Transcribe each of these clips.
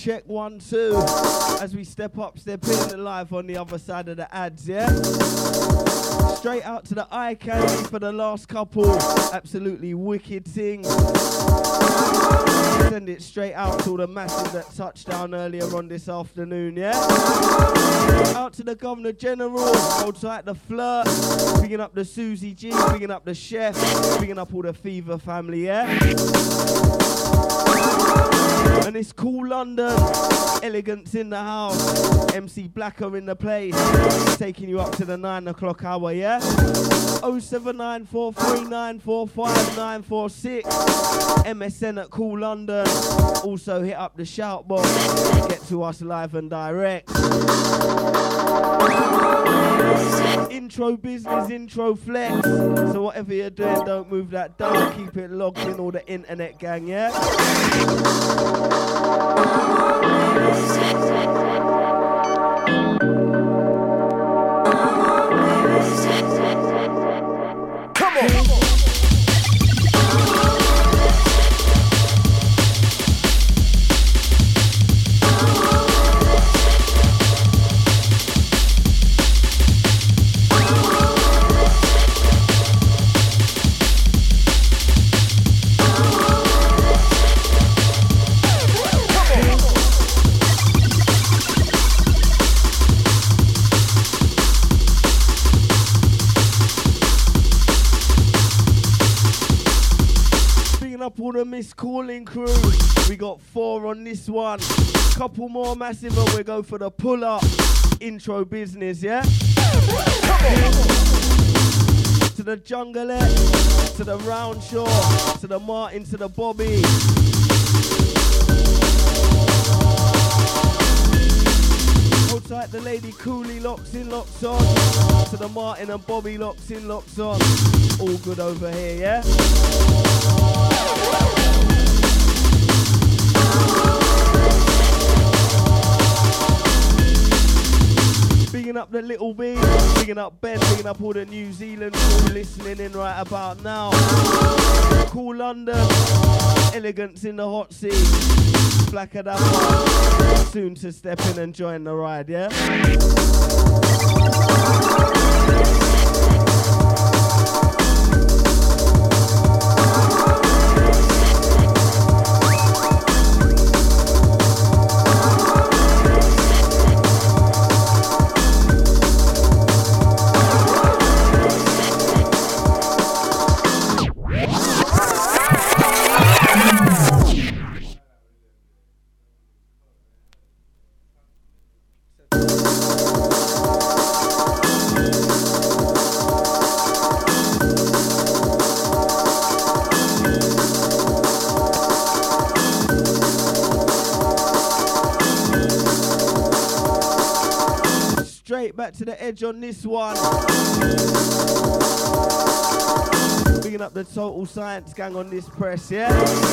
check 1, 2. As we step in live on the other side of the ads, yeah? Straight out to the eye candy for the last couple. Absolutely wicked thing. Send it straight out to all the masses that touched down earlier on this afternoon, yeah? Out to the Governor General, hold tight the Flirt, picking up the Susie G, picking up the Chef, picking up all the Fever family, yeah? And it's Cool London, Elegance in the house, MC Blacker in the place, taking you up to the 9 o'clock hour, yeah? 07943945946, MSN at Cool London, also hit up the shout box, get to us live and direct. Intro business, intro flex, so whatever you're doing, don't move that dial, keep it logged in, all the internet gang, yeah? Come on! All the miscalling crew, we got 4 on this one, couple more massive and we go for the pull up intro business, yeah? Come on. To the Jungleette, to the Roundshaw, to the Martin, to the Bobby. Hold tight, the Lady Cooley locks in, locks on, to the Martin and Bobby locks in, locks on. All good over here, yeah? Bigging up the Little B, bigging up Ben, bigging up all the New Zealand crew listening in right about now. Cool London, Elegance in the hot seat, Black Adapter, soon to step in and join the ride, yeah? Back to the edge on this one. Bigging up the Total Science gang on this press, yeah?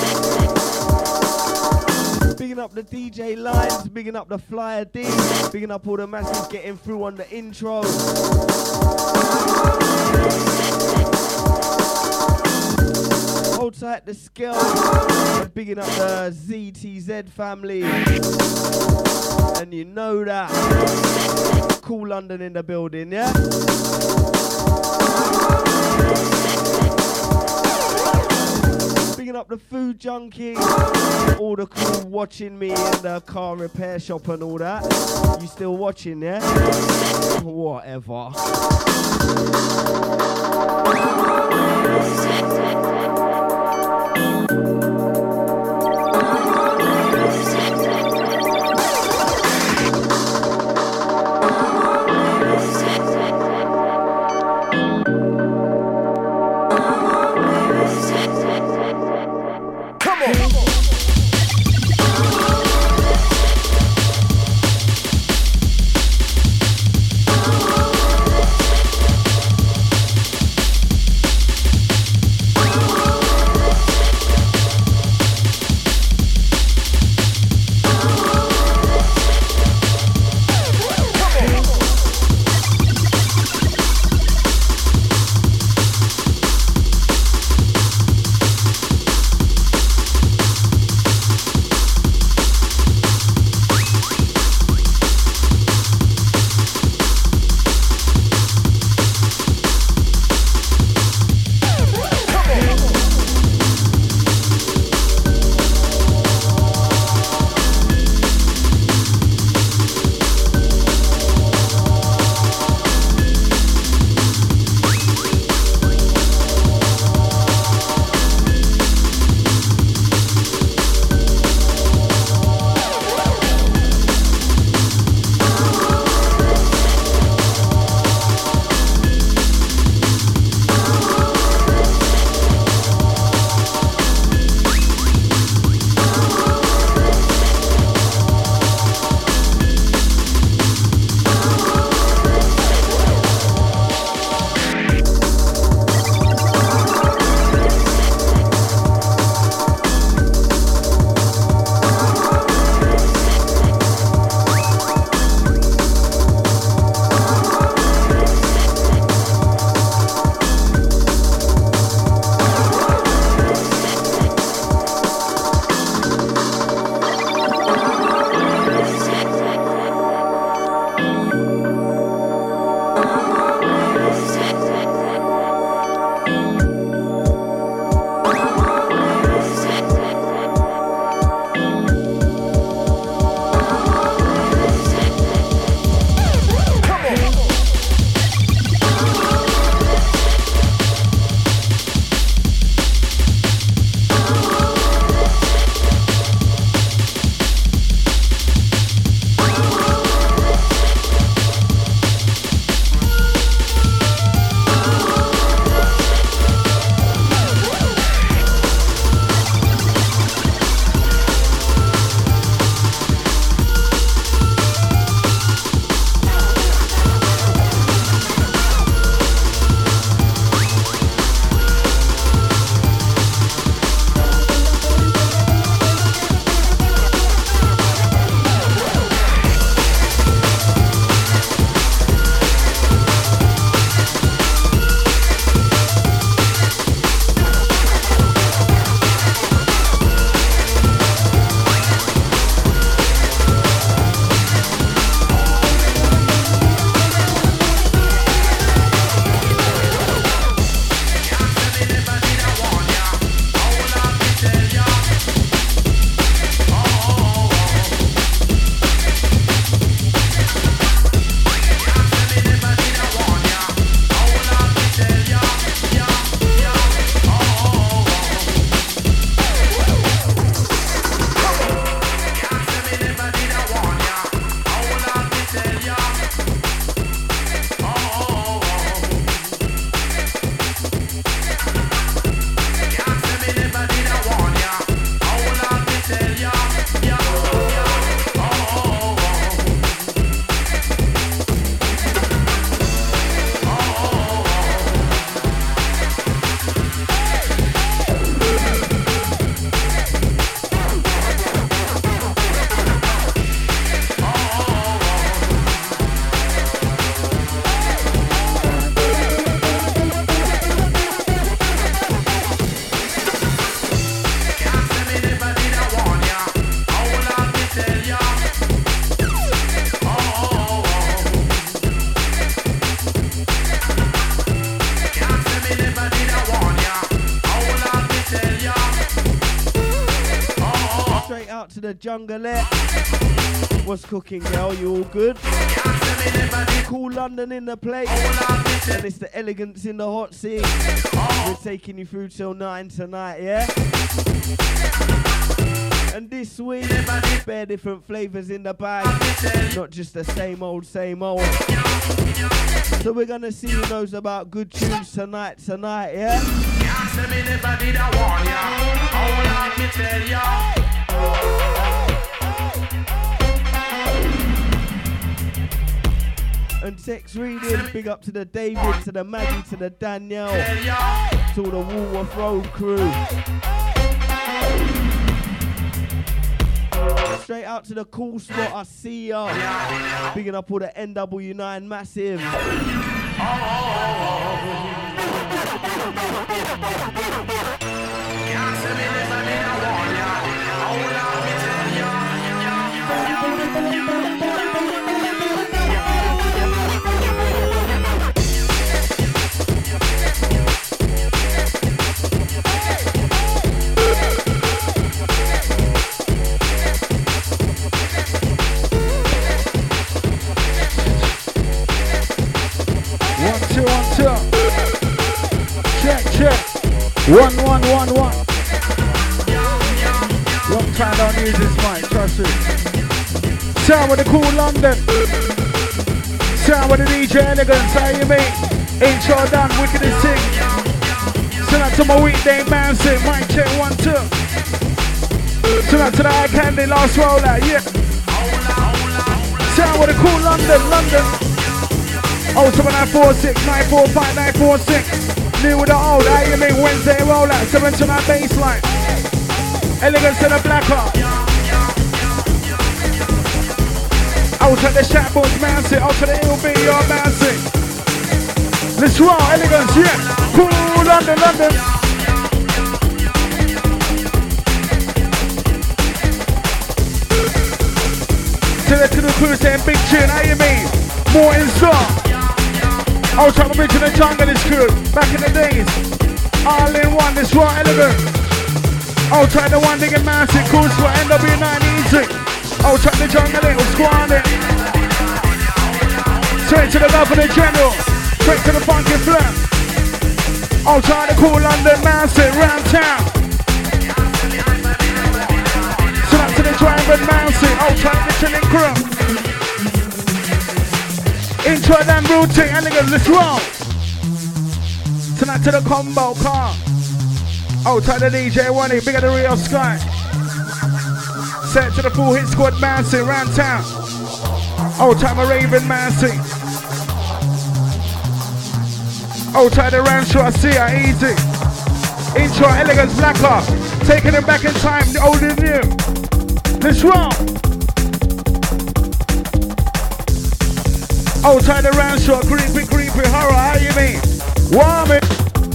Bigging up the DJ lines, bigging up the Flyer D, bigging up all the masses getting through on the intro. Hold tight the scale, bigging up the ZTZ family. And you know that. Cool London in the building, yeah? Bigging up the Food Junkie, all the crew watching me in the car repair shop and all that. You still watching, yeah? Whatever. the Jungleette. What's cooking, girl? You all good? Cool London in the place. And it's the elegance in the hot seat. We're taking you through till 9 tonight, yeah? And this week, bare different flavours in the bag. Not just the same old, same old. So we're gonna see who knows about good tunes tonight, yeah? And text reading, big up to the David, to the Maggie, to the Danielle, to all the Woolworth Road crew. Straight out to the cool spot, I see ya. Bigging up all the NW9 massive. Check. 1, 1, 1, 1. Long time don't use this mic, trust me. Sound with the cool London. Sound with the DJ Elegance, how you mean? Intro done, wickedest thing. Send out to my weekday man, sit, mic check 1, 2. Send out to the eye candy, last rollout, yeah. Sound with the cool London. 07946 945 946. New with the old, how you mean? Wednesday rollout, 7 to 9 baseline. Elegance in the black heart. Out to the Shatbones Mountain, out to the LB, your Mountain. Let's roll, Elegance, yeah. Cool, London. To the crew saying big tune, how you mean? More in store. I was trying to bridge in the jungle, this crew, back in the days. All in one, this raw elegant. I'll try the one digging massive, cool squad, NW9 easy. I'll try the jungle, it was squanding. Straight to the Governor General, straight to the funky flat. I'll try the cool London massive, round town. So up to the driver massive, I'll try the chilling crew. Intro and routine, elegant, let's roll. Tonight to the combo car. Out to the DJ One, bigger the Real Sky. Set to the full hit squad, bouncing round town. Out to my Raven Mancy. Out to the Rancho, I see her easy. Intro, elegance, black heart. Taking it back in time, the old and new. Let's roll. Outside the round shot, creepy, horror, how you mean? Warm it.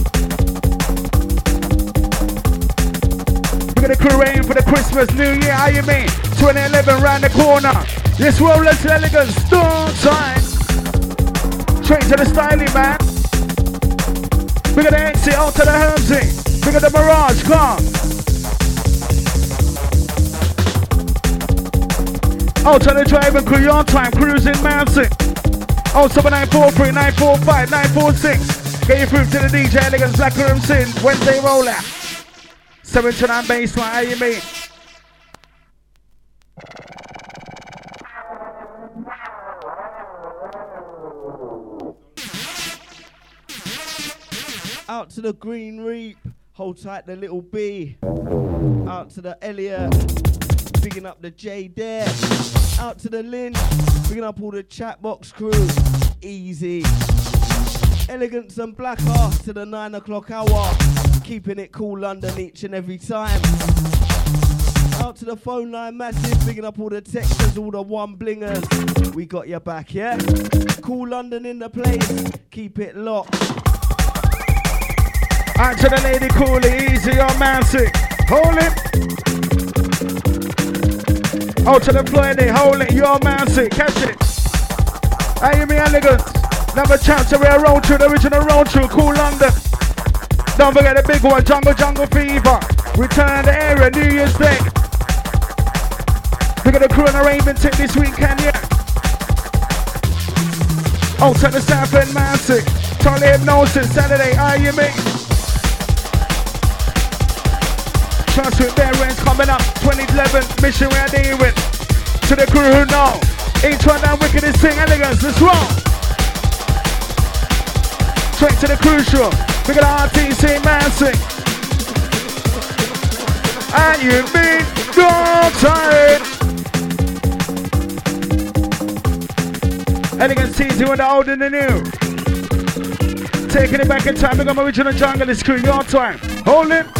We're gonna crew aim for the Christmas, New Year, how you mean? 2011 round the corner. This rollers elegance, storm time. Straight to the styling, man. We're gonna exit out to the Hermsy. We're gonna the Mirage, come. Out to the driving crew, on time, cruising mountain. 07943 945 946. Get your through to the DJ Elegance Black Room Sin. Wednesday rollout. 7 to 9 baseline, how you mean? Out to the Green Reap. Hold tight the little B. Out to the Elliot. Bigging up the J Dare. Out to the Lynn. Bigging up all the Chatbox crew. Easy. Elegance and Black Heart to the 9 o'clock hour. Keeping it cool London each and every time. Out to the phone line massive. Bigging up all the texters, all the one blingers. We got your back, yeah? Cool London in the place. Keep it locked. Out to the Lady Cooley. Easy on Mancy. Hold it. Out to the Floyd, hold it, your man sick, catch it. How you mean elegance? Never chance to be a road through, the original road through, cool London. Don't forget the big one, Jungle Fever. Return to the area, New Year's Day. We got a crew on a Raven tip this weekend, yeah. Oh, to the South End Massive. Totally Hypnosis, Saturday, how you mean? Trust with their range coming up, 2011, mission we are dealing with. To the crew who know, each one down wickedest thing, elegance, let's roll. Straight to the crucial, we got RTC Massive. And you mean, don't tired. Elegance easy with the old and the new. Taking it back in time, we got my original jungle, this crew, your time. Hold it.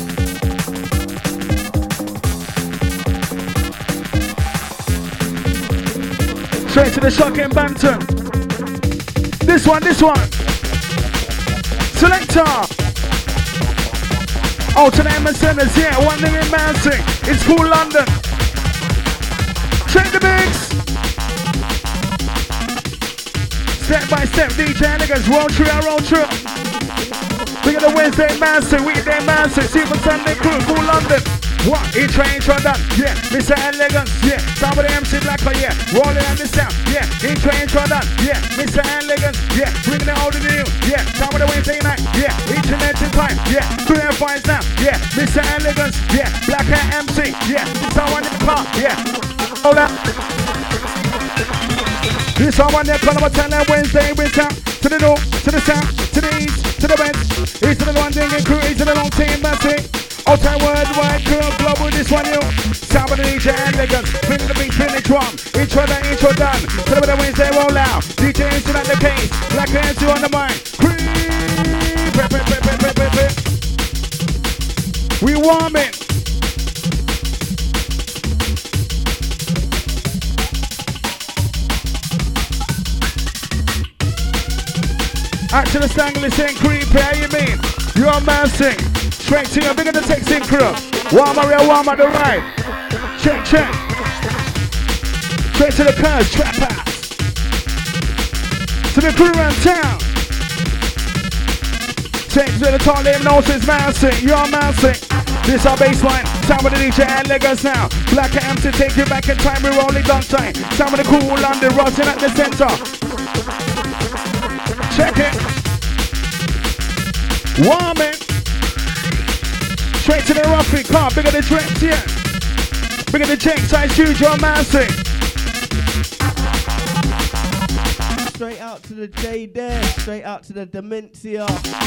Straight to the shocking bantam. This one. Selector. Oh, to the MSNers, yeah, one thing in Mansing. It's cool London. Check the mix. Step by step, DJ Elegance, roll through. We got a Wednesday Mansing, weekday Mansing, Super Sunday crew, cool London. What? Intro done, yeah. Mr. Elegance, yeah. Some of the MC Blacker, yeah. Rolling on the sound, yeah. Intro done, yeah. Mr. Elegance, yeah. Bringing it all to you, yeah. Some of the Wednesday night, yeah. Each and every time, yeah. 3 and 5 now, yeah. Mr. Elegance, yeah. Blacker MC, yeah. Someone in the car, yeah. Hold up. This someone there, call them a 10 Wednesday, winter. To the north, to the south, to the east, to the west. East to the one thing and crew, east to the long team, that's it. Outside worldwide crew, global, this one you. Sound of the DJ Elegance, bring the beat, bring the drum. Intro done. Tell them the Wednesday roll out. DJ into at the case, Black MC on the mic. We warm it. Actually, Stangley saying creepy, how you mean? You're Mansing. Straight to you, bigger the texting crew. Warm at the right. Check. Straight to the curse, trap house. To the crew around town. Text to the top, let him know it's Mansing. You're Mansing. This our baseline. Sound with the DJ Elegance now. Black MC take you back in time, we're rolling down time. Sound with the cool London, rocking at the center. Check it. Warm it. Straight to the Ruffy car. Bigger the dreads, yeah. Bigger the Jake size studio Massive. Straight out to the J there. Straight out to the Dementia.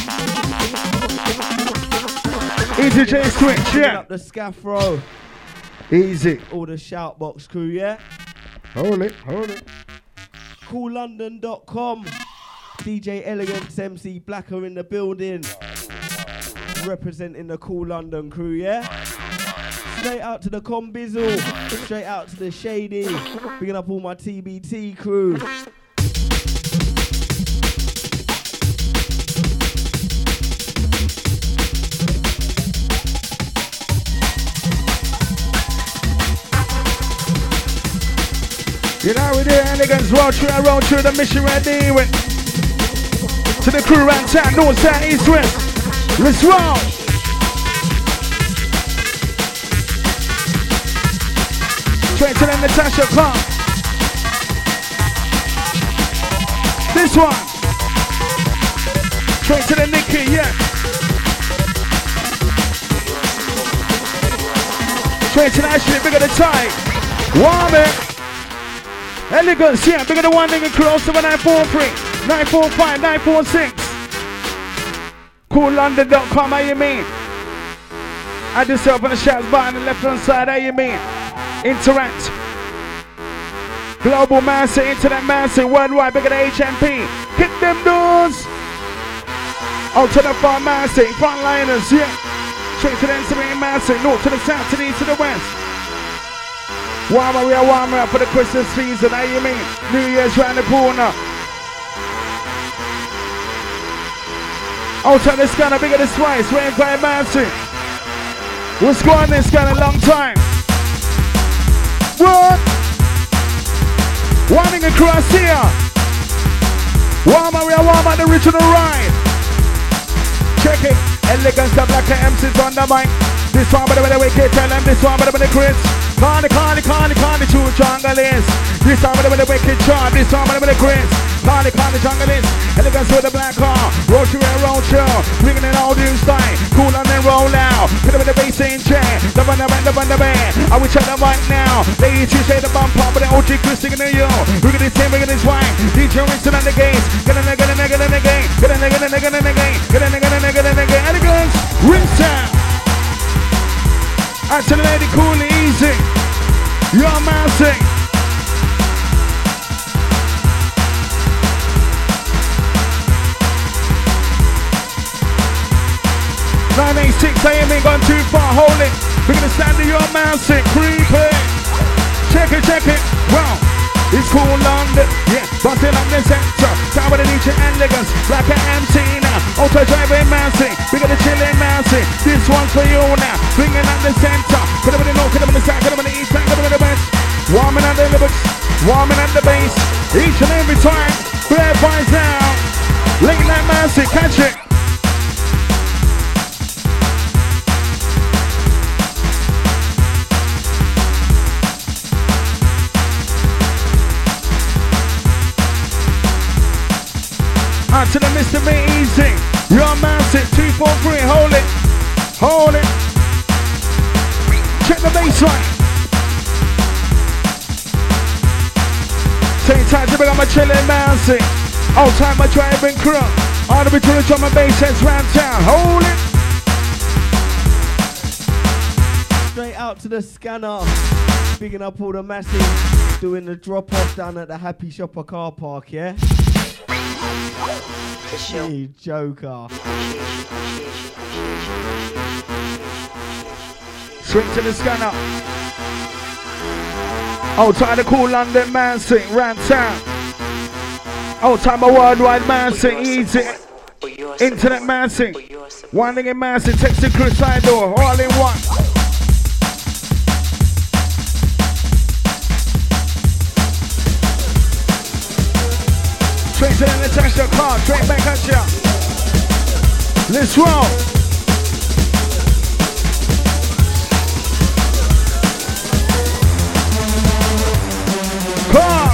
Easy J switch, yeah. Up the Scaffro. Easy. All the Shoutbox crew, yeah. Hold it. CoolLondon.com. DJ Elegance, MC Blacker in the building. Representing the Cool London crew, yeah? Straight out to the Combizzle. Straight out to the Shady. Picking up all my TBT crew. You know we do Elegance, roll through the mission we're dealing with. To the crew around town, north, south, east, west. Let's roll! Straight to the Natasha Clark. This one. Straight to the Nikki, yeah. Straight to the Ashley, bigger the tie. Warm it. Elegance, yeah, bigger the one nigga close to 943, 945, 946. CoolLondon.com, how you mean? Add yourself on the shouts bar on the left hand side, how you mean? Interact. Global Master, Internet Master, worldwide, bigger the HMP. Hit them doors. Out to the far Master, frontliners, yeah. Straight to the Instagram Master, north to the south, to the east, to the west. Warmer, we are warmer up for the Christmas season, how you mean? New Year's round the corner. Out on the scanner, bigger the Spice, Rain Fire Massive. What's going on this kind of long time? What? Warming across here. Warmer, we are warmer, the original ride. Check it. Elegance, the Blacker MC's on the mic. This one, by the way, tell them this one, by the way, Chris. Carly, two junglers. This time with the wicked charm, this time with the grits. Carly, junglers. Elegance with the black car. Roll through and roll chill. Bringing in all new style. Cool on and roll out. Put them with the bass in chair. The band. I will check them right now. They each say the bump up with the OG Chris singing to you. We're gonna sing, we're gonna swing. DJ Winston at the gates. Get a nigga in the game. Get a nigga in the game. Elegance, rinse out. Actually, lady, cool, easy. You're mousing. 986 AM ain't gone too far, hold it. We're gonna stand in your mousing, creepy. Check it. Wow. It's cool London, yeah, busting up the center. Time with the DJ elegance, like an MC now. Auto driving mounting, we got a chilling mounting. This one's for you now, bringing up the center. Put them in the north, put them in the south, put them in the east, put them in the west. Warming up the lyrics, warming up the bass. Each and every time, bare vibes now. Late night mounting, catch it. Out to the Mr. Me Easy. You're mounted. 243. Hold it. Check the baseline. Take time to become a chillin' mounting. All time my driving crew. All the way to the drum and bass heads round town. Hold it. Straight out to the scanner. Bigging up all the masses. Doing the drop off down at the Happy Shopper car park, yeah? You joker. Swing to the scanner. Old time to cool London man sing, round town. Old time a worldwide man sing, easy. Internet man sing. Winding in man sing, texting Chris Idol, all in one. Straight to the Natasha car, straight back at ya. Let's roll. Car.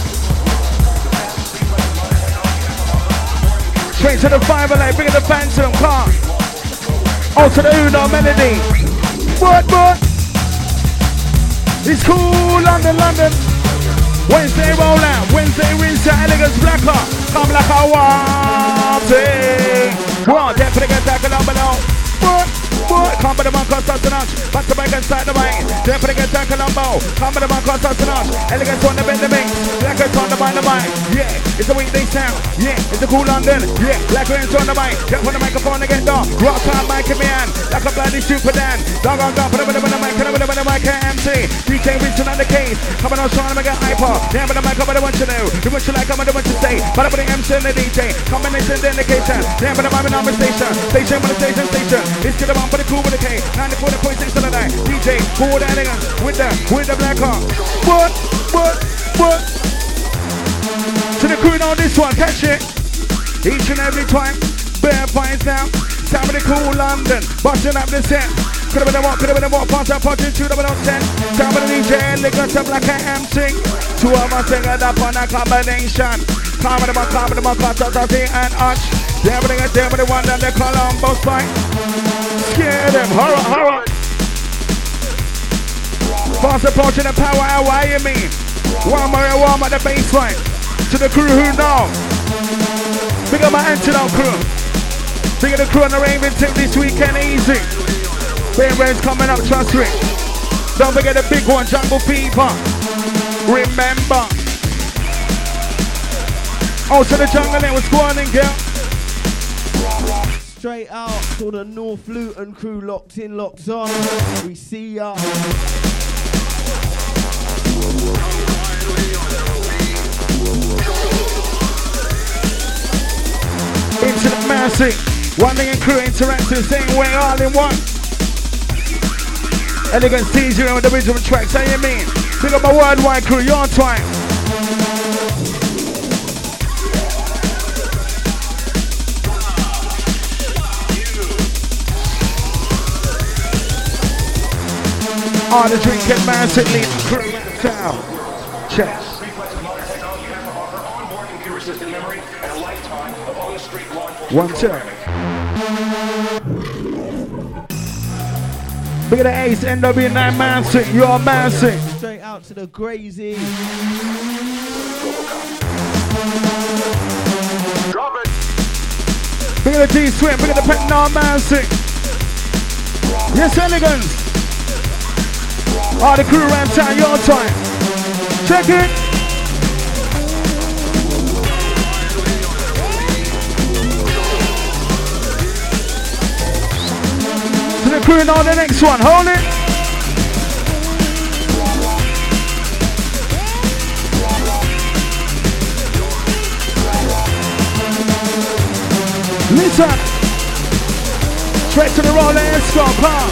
Straight to the 5LA, bring the Phantom car. Oh, to the Uno melody. What? It's cool, London. Wednesday roll out, Wednesday rinse out, elegance blacker. Come like a water. One, then put a gun tackle down below. What? Come by the man, cause that's enough. Back to back inside the mind. Then put a gun tackle down below. Come by the man, cause that's enough. Elegance on the bend the mix. Blackers on the mind. Yeah, it's a weekday sound. Yeah, it's a cool London. Yeah, blackers on the mic. Get on the microphone again, dog. Rock time, mic in me hand. Like a bloody super dan. Dog on top, put it with the mic, put it with the mic, MC. DJ Winston on the case. Coming on trying to make it hyper. Yeah, but the mic, I want you to know. Do what you like, I want you to say. But I put the MC and the DJ. Combination, the indication. Yeah, but I'm on the station. Station, station. It's to the bomb for the cool with the K. 94.6 on the night. DJ, cool the elegance. With the black car. What? To the crew on this one, catch it. Each and every time. Bare finds now. Time with the cool London. Busting up the set. Could have been a walk, punch up, punch into the 10. Time with the DJ, elegance, a black MC. Two of us together up on a combination. Come with the man, and Arch. There with the one that they call on both sides. Scare them, horror. Fast approaching the power, how you mean? Warm at the baseline. To the crew who know. Big up my antidote crew. Big up the crew on the Raven tip this weekend, easy. Rain's coming up, trust me. Don't forget the big one, Jungle Fever. Remember. Oh, to the jungle, it was going in, girl. Straight out to the North Luton crew, locked in, locked on. We see ya. Into the massive. One thing and crew interactive, same way, all in one. Elegance T0 with the original tracks, how you mean? Pick up my worldwide crew, your time. All the drinking man sitting crew down. Check. One turn. Look at the ace, NW9 man sing, you're man sing. Straight out to the crazy. Drop it. Look at the T-Swim, look at the Pentnar man sing. Yes, elegance. All the crew around town, your time. Check it. To the crew on the next one, hold it. Listen. Straight to the roller and stop,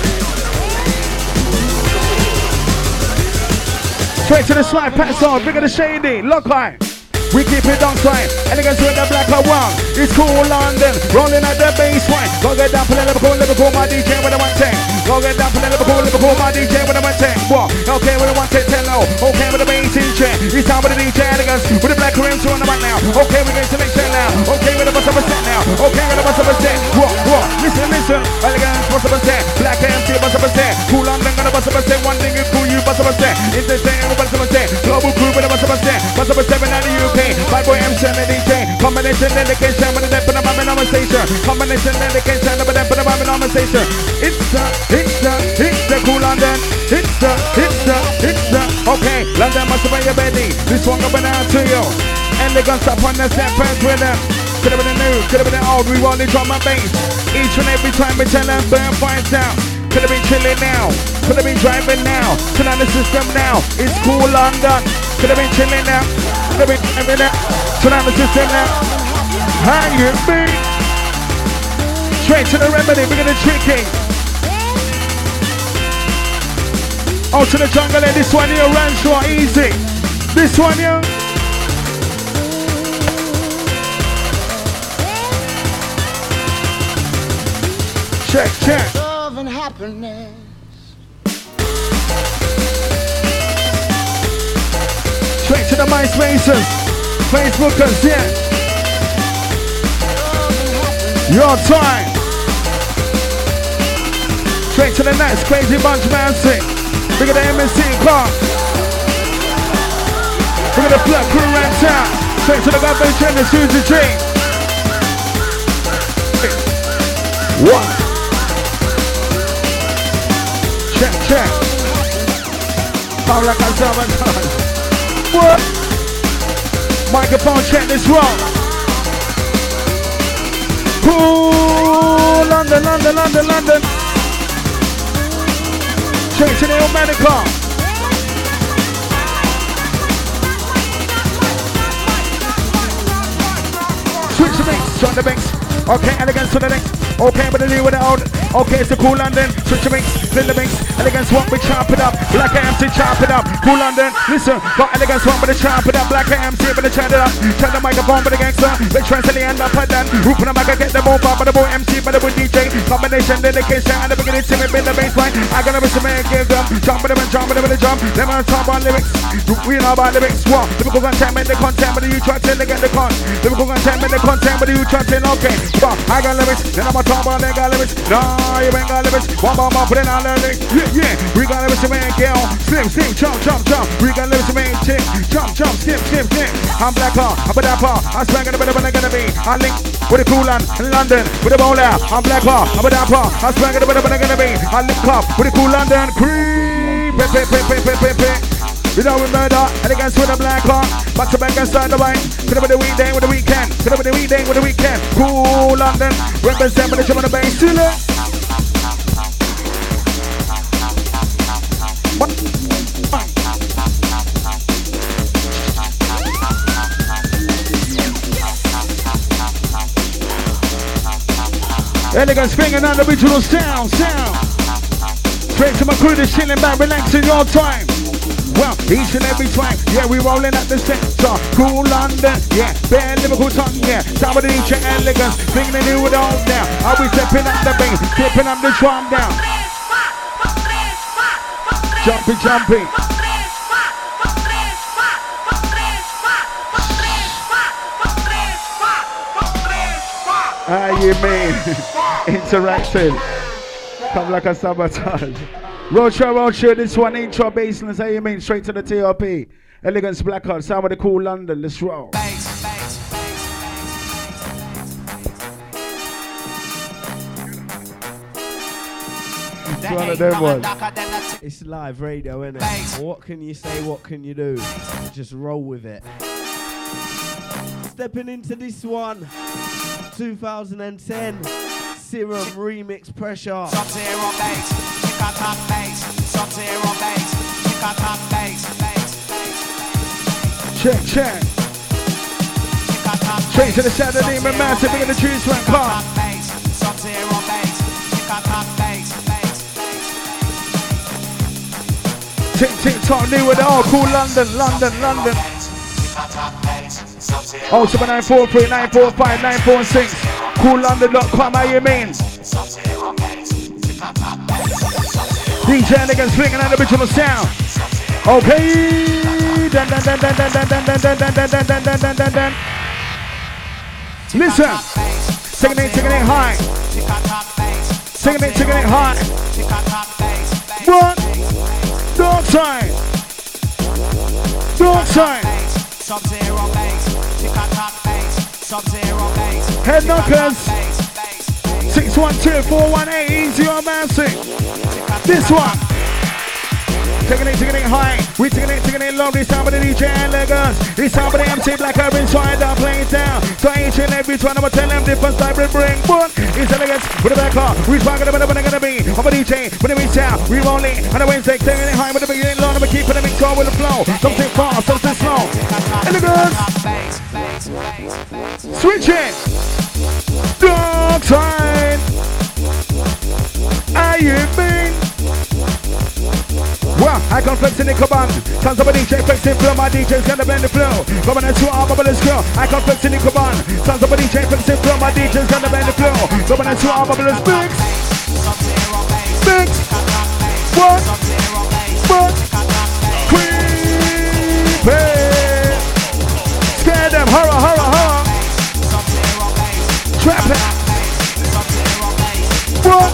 straight to the slide, pass on, bigger the shady, lock high. We keep it downside, elegance with the black and one. It's cool London, rolling at the baseline. Go get down for the Liverpool, my DJ with a 110. Go get down for the Liverpool, my DJ with a 110. What? Okay with a 110, 10 low. Okay with the bass DJ. It's time with the DJ elegance, with the black rims on the right now. Okay, we're going to make sure now. Okay with the bus of a set now. Okay with the bus of a set. What? Listen, elegance, bus of a set. Black MC, bus of a set. Cool London, gonna bus of a set. One thing is cool, you bus of a set. It's the same, bus of a set. Global crew with a bus of a set. Bus of a 7 out of the UK. Bad boy MC and the DJ. Combination dedication with the depth of the bomb on station. Combination dedication with the depth of the bomb on station. It's the cool London. It's the. Okay, London must have been your bedding. This one coming out to you. And they're gonna stop on the steppers with them. Could have been the new, could have been the old. We want to drum and bass. Each and every time we tell them burn fights out. Could have been chilling now. Could have been driving now. Turn on the system now. It's cool London. Could have been chilling now. Could have been driving now. Turn on the system now. How you be? Straight to the remedy. We're gonna tricky. Out to the jungle and this one here, Rancho, easy. This one here. Check. Love and happiness. Straight to the MySpacers, Facebookers, yeah. Your time. Straight to the next crazy bunch, man, sing. Look at the MSC car. Look at the flood crew around town. Straight to the government and the Susie G. What? Check. Power like a Salvador. What? Microphone check this wrong. Cool London. Straight to the Omanica. Switch the mix, join the mix. Okay, elegance to the next. Okay, but the new with the old. Okay, it's the cool London. Switch the mix, split the mix. Elegance one, we chop it up. Black AMC, chop it up. Cool London, listen. Got elegance one, but they chop it up. Black AMC, but they chop it up. Turn the microphone, but the gangster. They translate and up and down. Roop on the mic, I get the move up. But the boy MC, but the boy DJ. Combination, dedication, and the beginning to me, build the baseline. I gotta be some man, give them. Jump with them and jump with them and jump. Them on top on lyrics. We know about lyrics. What? Lyrical content, make the content, but you try to get the con. Lyrical content, make the content, but you try to okay. But I got lyrics, then I'm a top on, they got lyrics. No, you ain't got lyrics. One more, put it on lyrics. Yeah. We got lyrics, man, girl. Slim, jump. We got lyrics, man, chick. Jump, skip. I'm black car, I'm that car. I'm swinging the better when I'm gonna be. I link with the cool land in London, with the bowler. I'm black car, I'm that car. I'm swinging the better when I'm gonna be. I link up with the cool London. Creep. We know we murder, elegance with a black car. Back to back inside the wine. Could have been the weekday with the weekend. Could have been the weekday with the weekend. Cool London. Represent with the jump on the bass. See you. Elegance finger on the original sound. Straight to my crew, that's chilling back, relaxing your time. Well, each and every time, yeah, we rolling at the center. Cool London, yeah, bare Liverpool tongue, yeah. Some of the ancient elegance, bringing the new with all down. Are we stepping up the bass, flipping up the drum down? Jumpy, jumpy. Ah, you mean interacting? Come like a sabotage. Roadshow, this one intro baseless. How you mean? Straight to the TRP. Elegance Blackheart, sound of the cool London. Let's roll. It's one of them ones. It's live radio, isn't it? What can you say? What can you do? Just roll with it. Stepping into this one, 2010 Serum Remix Pressure. Sub-Zero bass, tick-a-tock bass, Sub-Zero bass, tick-a-tock bass. Check. Straight to the Saturday, my massive in the juice one car. Sub-Zero bass, tick-a-tock bass. Tick, talk new with all cool London. Oh, 7943 945 946. CoolLondon.com, how you mean? DJ Elegance flinging an original sound. Okay. Dun. Listen. Taking it high. Taking it high. What? Dark side. Sub-Zero bass, tick-a-tock bass, Sub-Zero bass. Head knockers. 612-418, easy on Massive. This one. Taking it high. We taking it low. This time with the DJ Elegance. This time with the MC Black Urban inside down, playing down. So each and every one, I'ma tell them different type of bring. But it's Elegance with the back car. We talking about when I'm gonna be. I'm a DJ when we sound. We rolling on a Wednesday. Taking it high with the beginning low. I'm keeping the mix on with the flow. Something fast, something slow. Elegance. Switch it. Dark side. Are you mean? Well, I can flex in the cabin. Sounds of a DJ flexing flow. My DJ's gonna bend the flow. Coming in to our bubble girl. I can flex in the cabin. Sounds of a DJ flexing flow. My DJ's gonna bend the flow. Coming in to our bubble mix. What? Creepy. Scare them. Horror. Trap it. What?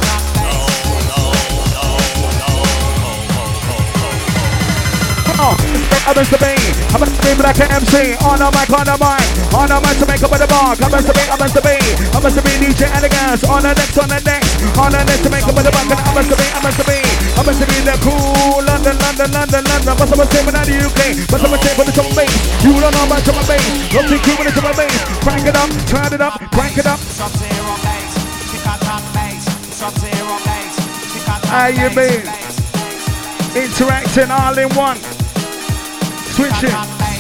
I'm Mr. B, I'm Mr. B Black MC, on the mic, to make up with the bar. I'm Mr. B, I'm Mr. B DJ Elegance, on the next, to make up with the bar. I'm Mr. B, the cool London. But someone say when out of the UK, but someone say when it's on bass. You don't know about my bass, don't think you when it's on my bass. Crank it up, turn it up, crank it up. Sub-Zero bass, tick-a-tock bass, Sub-Zero bass, tick-a-tock bass. How you mean? Interacting all in one. Switching.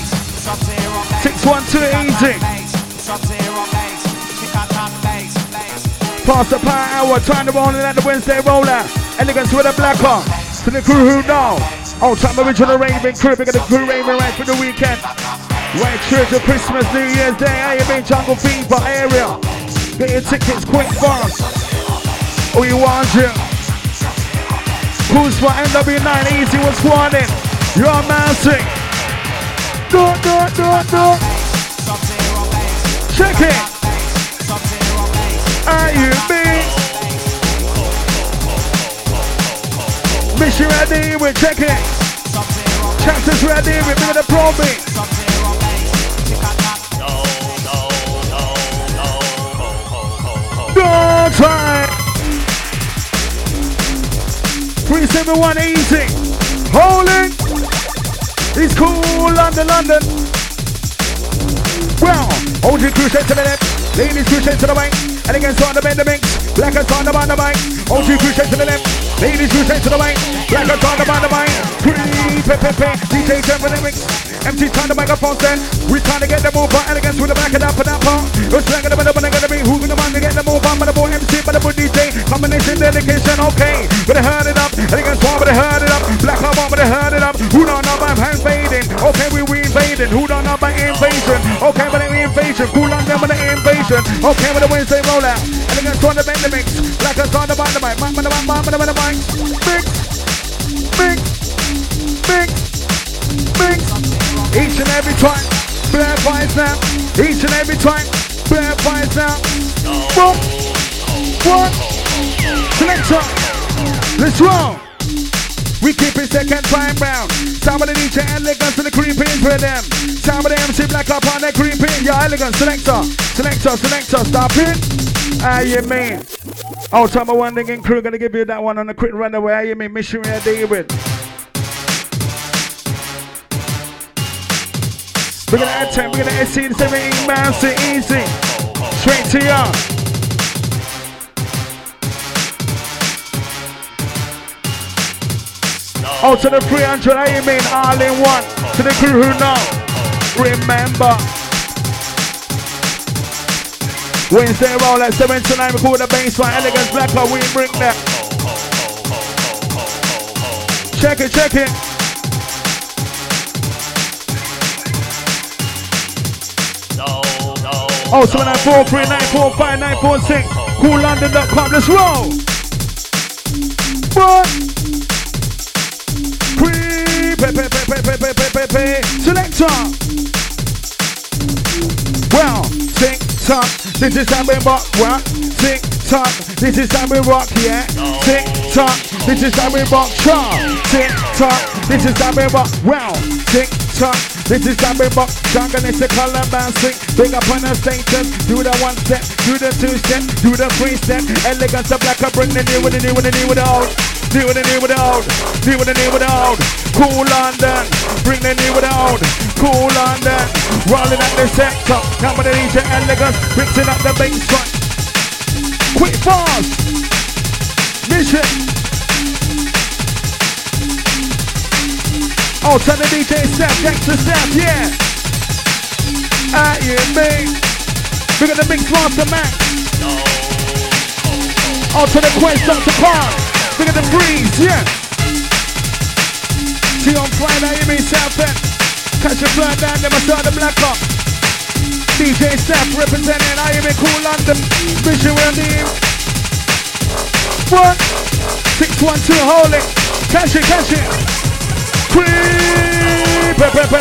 612 easy. Past the power hour, trying to roll in at the Wednesday rollout. Elegance with a black on. To the crew who know. Old time original raving crew. We got the crew raving right for the weekend. Right through to Christmas, New Year's Day. How you mean? Jungle Fever area. Get your tickets quick, fast. Oh, you want you? Who's for NW9? Easy was squatting. You're massive. Do. Check it. Are you big? Mission ready, we're checking. Chapters ready, we're bringing the probing. No time. 371 easy. Holding. It's cool, London. Well, OG crew straight to the left, ladies crew straight to the right, and against on the bend the mix, black and on the bike. OG crew straight to the left, ladies crew straight to the right, black and on the bike. DJ turn for the mix, MC turn the microphone stand. We trying to get the move on, elegance with the back of that for that part. Who's trying to be who's the man to get the move on? But the boy MC, but the boy DJ, combination dedication, okay. But they heard it up, elegance one, but they heard it up, black on, but they heard it up. Who don't know about invading? Okay, we invading. Who don't know about invasion? Okay, but we invasion. Cool on them with the invasion. Okay, with the Wednesday rollout. Elegance on the bend the mix, black on the mic, mix. time. Blair vibes now. Each and every time. Blair vibes now. Boom. One. Selector. Let's roll. We keep it second time round. Some of the DJ elegance and the creeping for them. Some of the MC black up on the creeping. Yeah, elegance. Selector. Stop it. How you mean? Oh, time of one thing crew gonna give you that one on the quick runaway. How you mean? Missionary David. We're gonna add time. We're gonna SC the 17 man. So easy. Straight to you. Oh, to the 300, how you mean? All in one. To the crew who know. Remember. Wednesday roll at 7 to 9. We call the baseline. Elegance Black Hole. We bring that. Check it. Oh, 7943 945 946. CoolLondon.com. Let's roll. What? Selector. Well, tick tock, this is how we rock. Well, tick tock, this is how we rock. Yeah, tick tock, this is how we rock. Tick tock, this is how we rock. Well, tick tock, this is how we rock. Jungle is the color bouncing. Big up on the status. Do the one step, do the two step, do the three step. Elegance of black, I bring the new with the new with the new with the old. New with the new with the old. New with the new with the old. Cool London, bring the new with the old. Cool London, rolling at the sector. Now with the DJ elegance, mixing up the bass front. Quick fast. Mission. Oh, turn the DJ step, gangster step, yeah. You mean? We're gonna mix master Max. Oh, to the quest up to park. Look at the breeze, yeah. See on Friday, you mean South End. Catch a fly down, then I start the black up. DJ Steph representing, I am in Cool London. Visual team. What? 612, hold it. Catch it. Creep.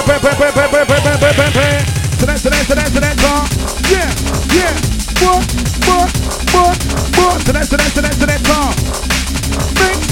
So that's yeah. What? So that's Mix.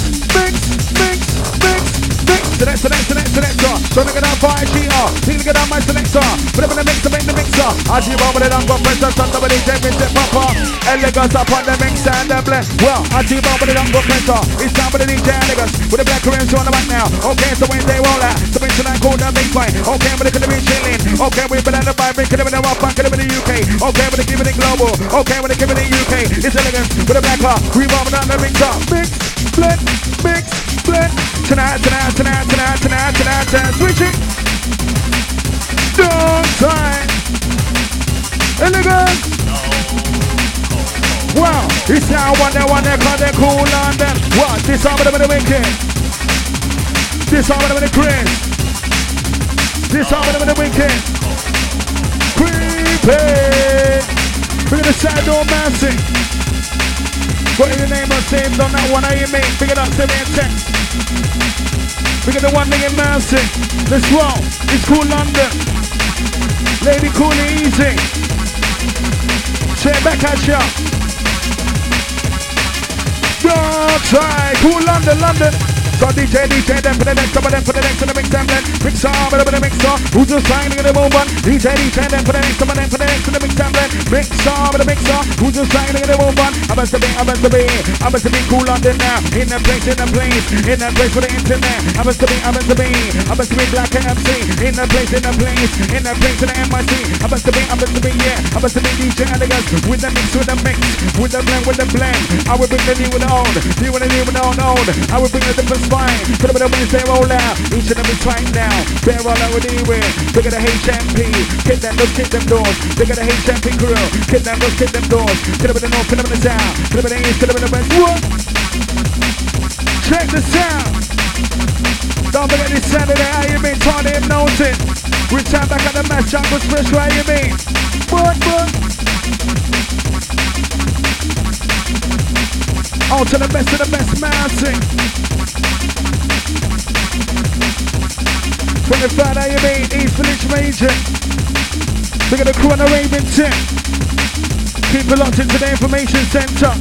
So look at that fire GR. Look at that my selector. Put up in the mixer, make the mixer. I see over the dumb compressor. Somebody take me step up. Elegance up on the mixer and the blend. Well, I see over the dumb compressor. It's time for the DJ elegance. With the black currency on the back now. Okay, so Wednesday roll out. So Wednesday night call the baseline. Okay, but it could be chilling. Okay, we've been at the vibe. Could have been the rock band. Could have been the UK. Okay, but it give it global. Okay, but it give it the UK. It's elegance with the black car. Revolving on the mixer. Mix, blend. Tonight. Switch it. Don't time. Elegance. Wow, it's now one they call the Cool London. What? This song with the wicked. This song with the Chris. This song with the wicked. Creepy. Look at the side door massive. Put your name on saved on that one, how you mean? Pick it up, send me a text. We got the one thing in Mercy. Let's roll. It's Cool London. Lady Cool and Easy. Straight back at ya. Go try. Cool London. So DJ, then for the next, some of them for the next, and the mix and blend. Mixer, but the mixer. Who's just trying to get a move on? DJ, then for the next, some of them for the next, and the mix and blend. Mixer, but the mixer. Who's just trying to get a move on? I must be Cool London now. In the place for the internet. I must be Black MC. In the place for the MIC. I must be, yeah. I must be DJ Elegance. With the mix. With the blend. I will bring the new with the old. New with the old. I will bring the different spine. Put them in the Wednesday roll out. Each and every time now. Bear all out with anywhere. Look at the HMP. Kick them doors. Look at the HMP crew. Kick them doors. Put them in the north, put them in the south. Put them in the east, put them in the west. What? Check the sound. Don't forget this Saturday. How you mean? Tony Hypnosis. Return back at the match. Jungle Special. How you mean? What? Oh, to the best of the best mountain. 23rd, how you mean? East Village Region. We got the crew on the Raven tip. Keep it locked into the information centre.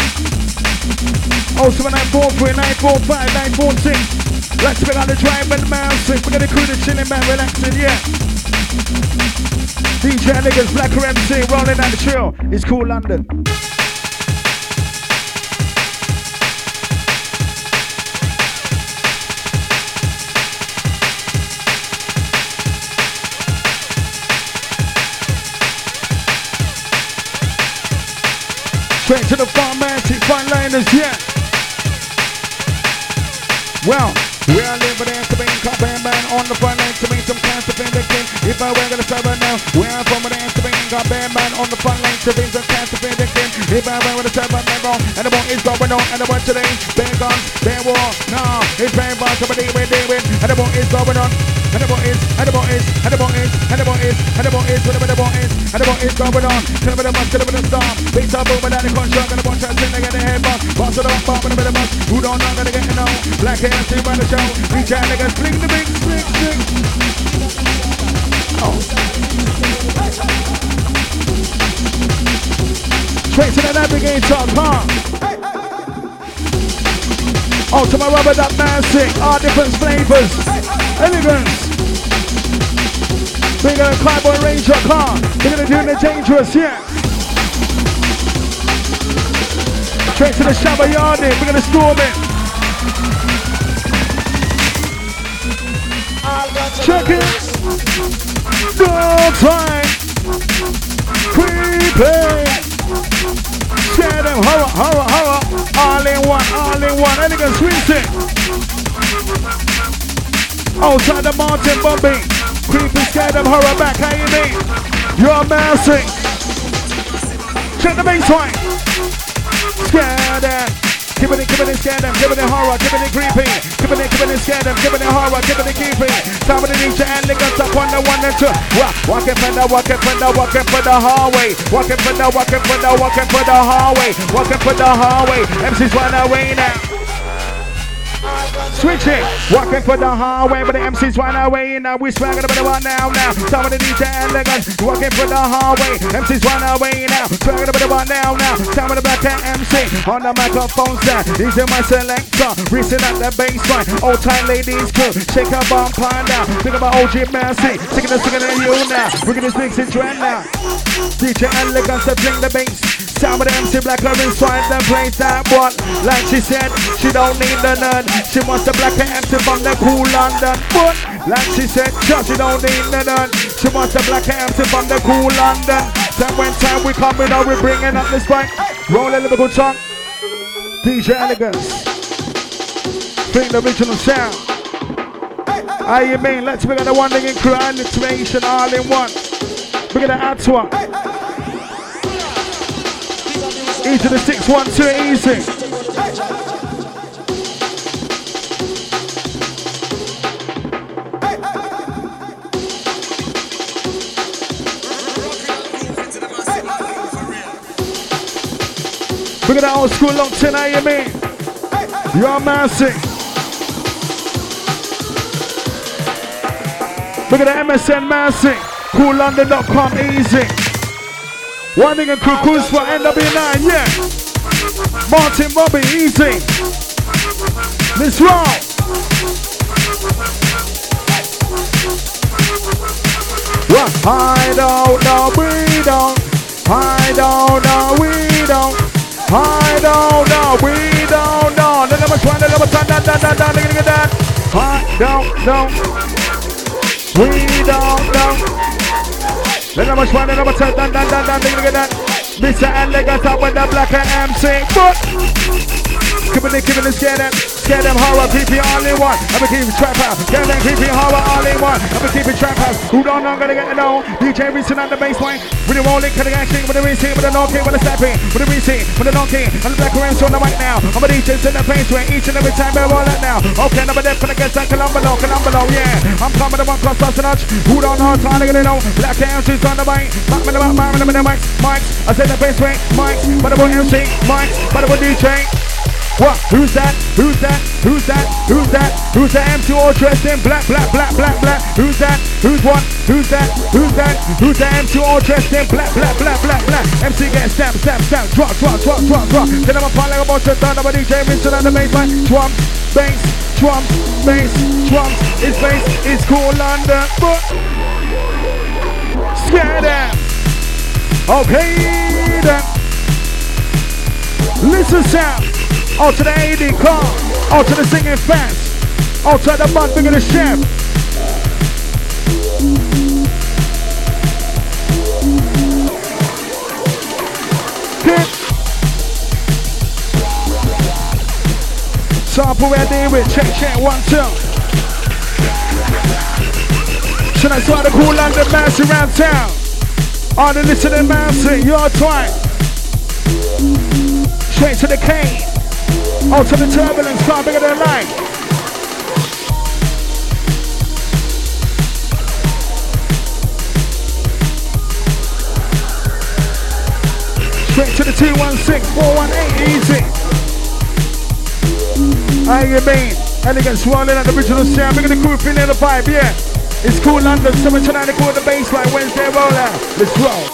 07943 945 946. Let's bring out the drive and the mouse. We got the crew that's chilling, man, relaxing, yeah. DJ niggas, Blacker MC, rolling out the trail. It's cool London. Straight to the pharmacy, fine liners, yeah. Well, we are living in the main campaign man on the front line to make some plans to pay the king. If I were gonna start right now, we are from the main campaign man on the front line to make some plans to pay the king. If I were gonna start right now, and the war is going on, and the war today, bang guns, bang war. Now it's bang bars, somebody we're doing, and the war is going on. And the war is, and the war is, and the war is, and the war is, and the war is, whatever the war is, and the war is going on. Tell me the bus, tell me the storm. Big top boom, without the contract, and the bunch of things, they get the head boss. Boss of the bomb, and the bus, who don't know, gonna get to know. Black hair, see by the show. Reach out, niggas, fling the big, fling. Oh. Straight to the navigator, huh? Oh, to my rubber duck dancing, all different flavors, elegance. We're gonna Carbon Ranger car. We're gonna do the dangerous, yeah. Straight to the Shabba Yardie, we're gonna storm it. Check it. No time. Creepy. Scare them, horror. All in one. Elegant swings it. Outside the Martin Bobby. Creepy, scare them, horror back. How you mean? You're mousing. Check the bass line. Scare them. Give it, scare them, give it horror, give it creepy. Give it, scare them, give it horror, give it creepy. Time of the ninja and the guns up on the 1 and 2. Walking for the hallway. Walking for the hallway. MC's run away now. Switch it, walking for the hallway, but the MC's run away now. We swagging about the one now. Some of the DJ and the guns, walking for the hallway. MC's run away now. Swagging about the one now. Some of the black MC on the microphone stand. He's in my selector, reaching at the baseline. Old time ladies cool, shake her bum pan down. Think about OG Mercy, singing in you now. We're gonna mix it trend now. DJ and the guns to bring the bass. Some of the MC black her inside the place that what? Like she said, she don't need the nerd. She wants the black MC from the cool London. But like she said, she don't need the nerd. She wants the black MC from the cool London. Then when time we come in, we bringing up this fight. Roll a little good song. DJ Elegance. Bring the original sound. How you mean? Let's bring the one thing in crew and information all in one. We're gonna add to it. Easy to 612, easy. We're gonna old school locked in, how you mean? You're massive. Look at the MSN massive. CoolLondon.com, easy. One nigga crew cruise for NW9, yeah. Martin Bobby, easy. Let's roll. What? I don't know, we don't. I don't know, we don't. I don't know, we don't know. The number one, the number two, that. I don't know. We don't know. The number one, the number two, that. Mr. Elegant up with the black MC. But keep it, scare them horror, creepy all in one. I'ma keep it trap house, scare them creepy horror all in one. I'ma keep it trap house. Who don't know, gonna get to know. DJ reaching on the baseline. With the rolling, cutting action, with the receipt, with the no-key, with the slapping, with the receipt, with the no-key, and the black MC on the mic now. I'm a DJ in the place where each and every time I roll it now. Okay, number death for the guest like Columbo, yeah. I'm coming to one cross us a notch. Who don't know, trying to get it know. Black MC's on the mic. Back me the mics. I said the best way, mics, but the one MC, mics, but the one DJ. What? Who's that? Who's that? Who's that? Who's that? Who's that MC all dressed in black, black, black, black, black? Who's that? Who's what? Who's that? Who's that? Who's that MC all dressed in black, black, black, black, black? MC gets stamp, stamp, stamp, drop, drop, drop, drop, drop. Then I'm a part like a bunch of thunder, but DJ Vincent on the bass line. Drums, bass, drums, bass, drums. It's bass, it's cool London. Scare them. Okay then. Listen sound. Out to the AD car. Out to the singing fans. Out to the band, big of the chef. Good. Sample ready with check, check, 1, 2. So that's why the cool London mass around town. All the listening mass, your time. Straight to the cane. Out to the turbulence, car bigger than light. Straight to the 216, 418, easy. How you mean? Elegance rolling at the original sound, bigger the crew feeling the vibe, yeah. It's cool London, 7 to 9, they call the baseline, Wednesday roll out. Let's roll.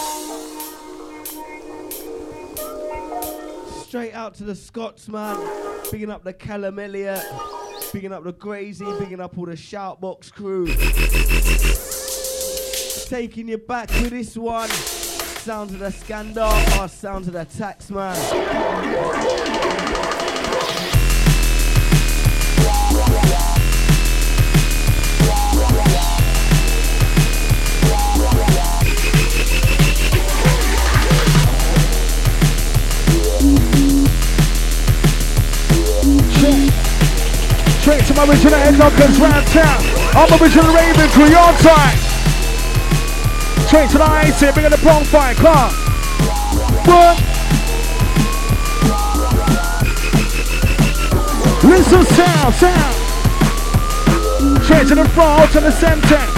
Straight out to the Scotsman, bigging up the Callum Elliott, bigging up the Grazy, bigging up all the Shoutbox crew. Taking you back to this one, sounds of the Scandal, or sounds of the Taxman. Straight to my original head knockers round town. I'm original Raven crew, your time. Straight to the ice here, big on the prong fight, come. What? Listen sound, sound. Straight to the front, out to the sentence.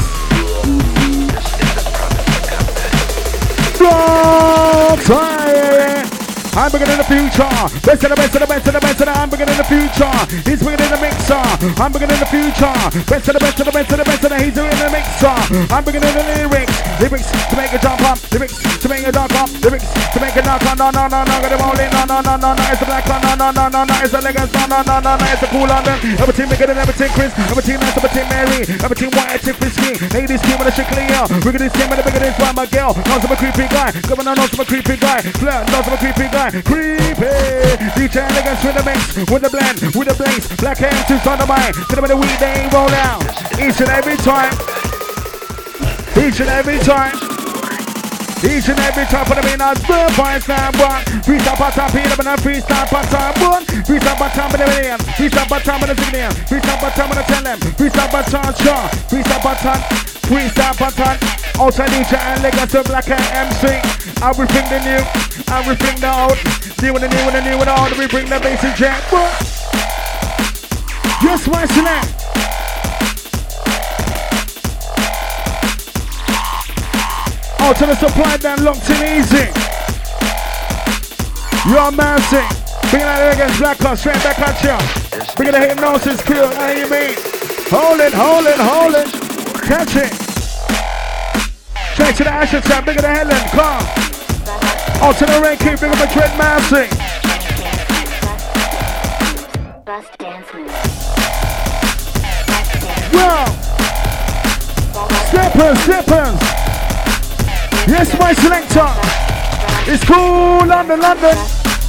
Front time. I'm bringing in the future. Best of the best of the best of the best of the. I'm bringing in the future. He's bringing in the mixer. I'm bringing in the future. Best of the best of the best of the best of the. He's doing the mixer. I'm bringing in the lyrics. Lyrics to make a jump up. Lyrics to make a jump up. Lyrics to make a knock on. No, no, no, no. Get them all in. No, no, no, no, no. It's a black one. No, no, no, no, no. It's a leggings. No, no, no, no, no. It's a cool London. Everything bigger than everything Chris. Everything nice. Everything Mary. Everything white. Everything frisky. Ladies came with a chick clear. We're gonna this game with the bigger this one. My girl. Knows I'm a creepy guy. Governor knows I'm a creepy guy. Flirt knows I'm a creepy guy. Creepy, DJ elegance with the mix, with the blend, with the blaze, black hair to on the mind, to the weed they ain't roll out, each and every time, each and every time, each and every time for the meaners, the boys stand one, freestyle pattern, Peter, and a freestyle pattern, one, freestyle pattern with the million, freestyle pattern with the civilian, freestyle pattern with the tell them, freestyle pattern, sure, freestyle pattern, freestyle pattern, outside DJ elegance with black hair MC. I will bring the new, I will bring the old, new and the new and the new and the old, we bring the basic jack. Yes, my select. Out to the supply down, locked in easy. You're massive. Bringing out against Black Hawk, straight back at you. Bringing the hypnosis crew, how you mean? Hold it, hold it, hold it. Catch it. Straight to the action trap, bigger than Helen, come. Out to the red keep, bigger than Dread Massey. Wow. Steppers, steppers. Yes, my selector. It's cool, London, London.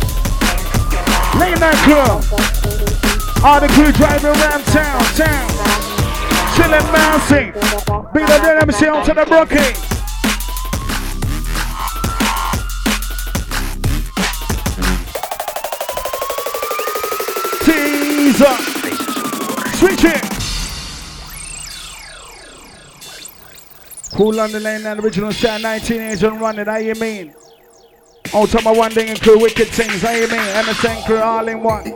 Late night crew. All the crew driving around town, town. Chillin' Massey. Bigger than MC out to the Brookie. Teaser. Switch it. Cool London Lane and original sound 19 and running, how you mean? Out of my one thing and crew, wicked things, how you mean? MSN crew all in one.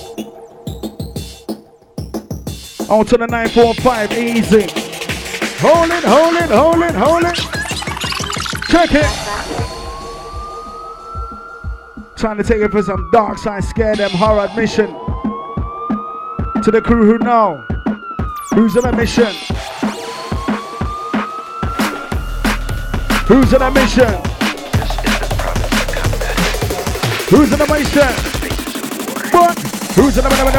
Out to the 945, easy. Hold it, hold it, hold it, hold it. Check it. Trying to take it for some dark side, scare them, horror admission. To the crew who know. Who's on a mission? Who's on a mission? Who's on a mission? What? Who's on a mission?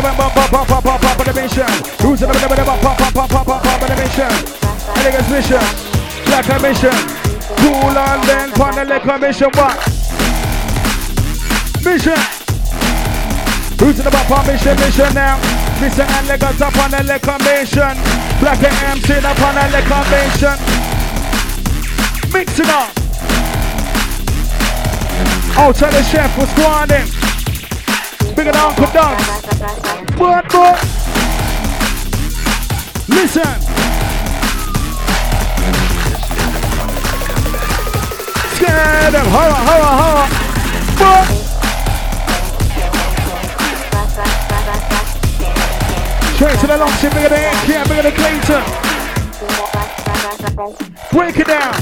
Who's on a mission? Elegance mission. Black mission. Cool on then, on the liquor mission. What? Mission. Who's in the back mission now? Mr. and Legos up on the liquor mission. Black and MC up on the liquor mission. Mix it up. Oh, tell the chef what's going on. Bigger than Uncle Doug. What? Listen. Scare them. Horror. What? Straight to the long shit, bigger than Ant, bigger than Clayton. Break it down.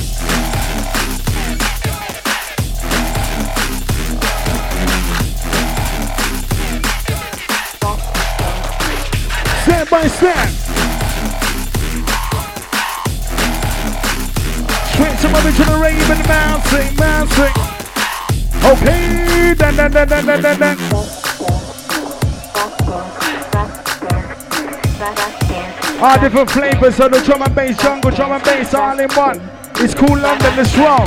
Step by step. Straight to my original Raven Mountain. Okay, dun. All different flavors of the drum and bass, jungle drum and bass, all in one. It's cool London, it's wrong.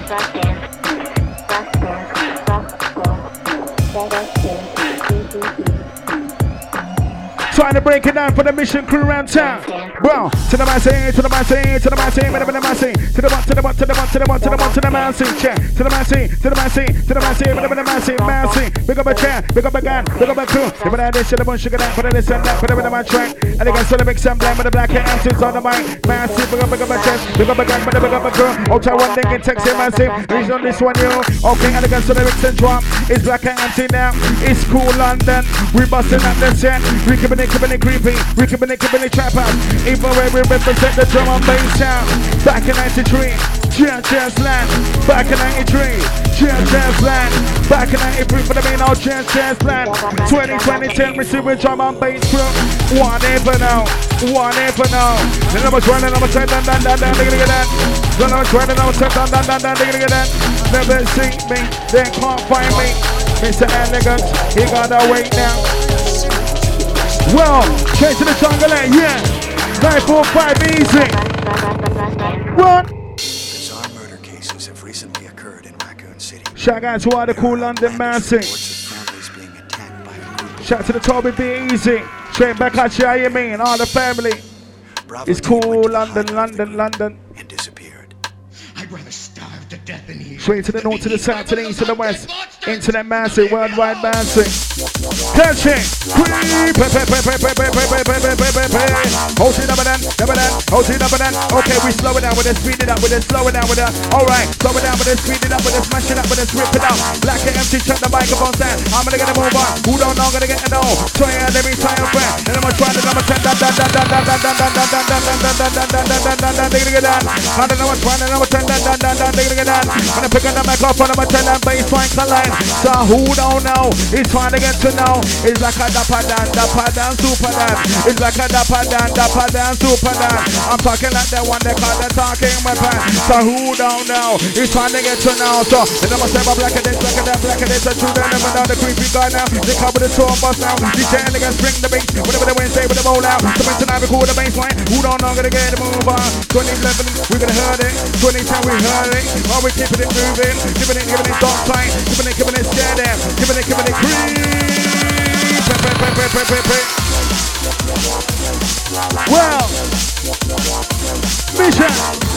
Trying to break it down for the mission crew around town. Well, to the massing, to the massing, to the massing, to the massing, to the one, to the one, to the one, to the one, to the one, to the massing, check, to the massing, to the massing, to the massing, to the massing, big up a chair, big up a gun, big up a crew. Give it out this, the bunch, sugar down, put it this and that, put it in my track. And they got sort of mix and blend with the black and MCs on the mic. Massive, big up a chest, big up a gun, big up a crew. Ultra one thing in Texas, massive. Reach on this one, you. Okay, and they got sort of mix and drum. It's black and MC now. It's cool London. We busting up the set. We keeping it creepy. We keeping it trap out. Even where we represent the drum and bass sound. Back in 93, Jazz Land. Back in 93, Jazz Land. Back in 93 for the main old Jazz Land. 2010, receive with drum and bass crew. One ever now. The number 20, number 10, down, digging it. The number 20, number 10, down, digging it. Never see me, they can't find me. Mr. Elegant, he gotta wait now. Well, straight to the jungle, yeah. 945 easy. What? Bizarre murder cases have recently occurred in Raccoon City. Shout out to all the cool London massing. Shout out to the Toby B Easy. Straight back at you, how you mean? All the family. Bravo it's cool London. And disappeared. I'd rather starve to death than here. Straight to the north, to the south, to the east, to the west. Internet massing, worldwide massing. Catching. Hold it up and then. Okay, we slow it down with it, speed it up with it, slow it down with it. Alright, slow it down with it, speed it up with it, smash it up with it, rip it out. Black and empty, check the microphone stand. I'm gonna get a move on. Who don't know, gonna get it all. Try and let me try and friend. Then I'm gonna try the number 10. Gonna pick up the microphone, I'm gonna tell them baseline collide. So who don't know, it's trying to get to know. It's like a dapper dan, super dan. It's like a dapper dan, super dan. I'm talking like that one they call the talking weapon. So who don't know, it's trying to get to know. So then I'm gonna say my black of this, a true they never know the creepy guy now. They cover the tour bus now. DJ niggas bring the beat, whatever they Wednesday with the roll out. So tonight we call the baseline. Who don't know, gonna get the move on. 2011, we gonna heard it. 2010, we heard it. While we keeping it moving, giving it dark time, giving it scare them, giving it creep. Well, mission,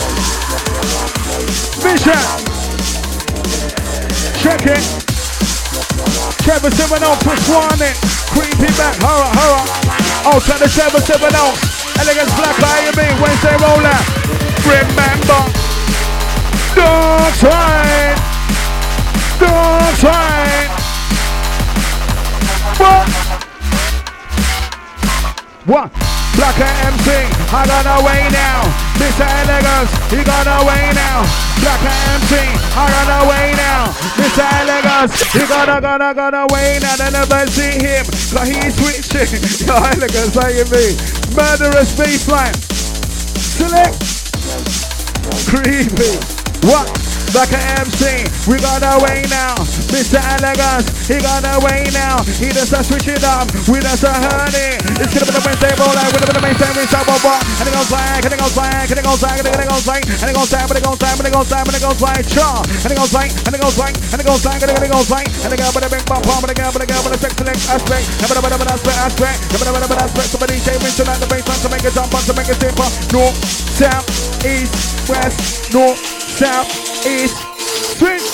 check it. Trevor 7 off push warning, creepy back, horror. Ultra the Trevor 7 off, elegance black eye, you mean Wednesday roll out. Remember, don't try. What? Black MC, I got away now. Mr. Elegance, he got away now. Black MC, I got away now. Mr. Elegance, he got away now. They never see him, cause he's switching. Yo, Elegance, how you mean? Murderous baseline. Select. Creepy. What? Black MC, we got away now. Mr. Elegance, he got away now. He does a switch it up, we does a honey. It's gonna be the Wednesday roll out, we're gonna be the Wednesday roll out. And it goes like, and it goes like, and it goes like, and it goes like, and it goes like, and it goes like, and it goes like, and it goes like, sure. And it goes like, and it goes like, and it goes like, and it goes like, and it goes with a big bump, and it goes with a sex select aspect, and a bit of an aspect, somebody DJ Winston at the baseline to make it jump, to make it simple. North, south, east, west, north, south, east, switch.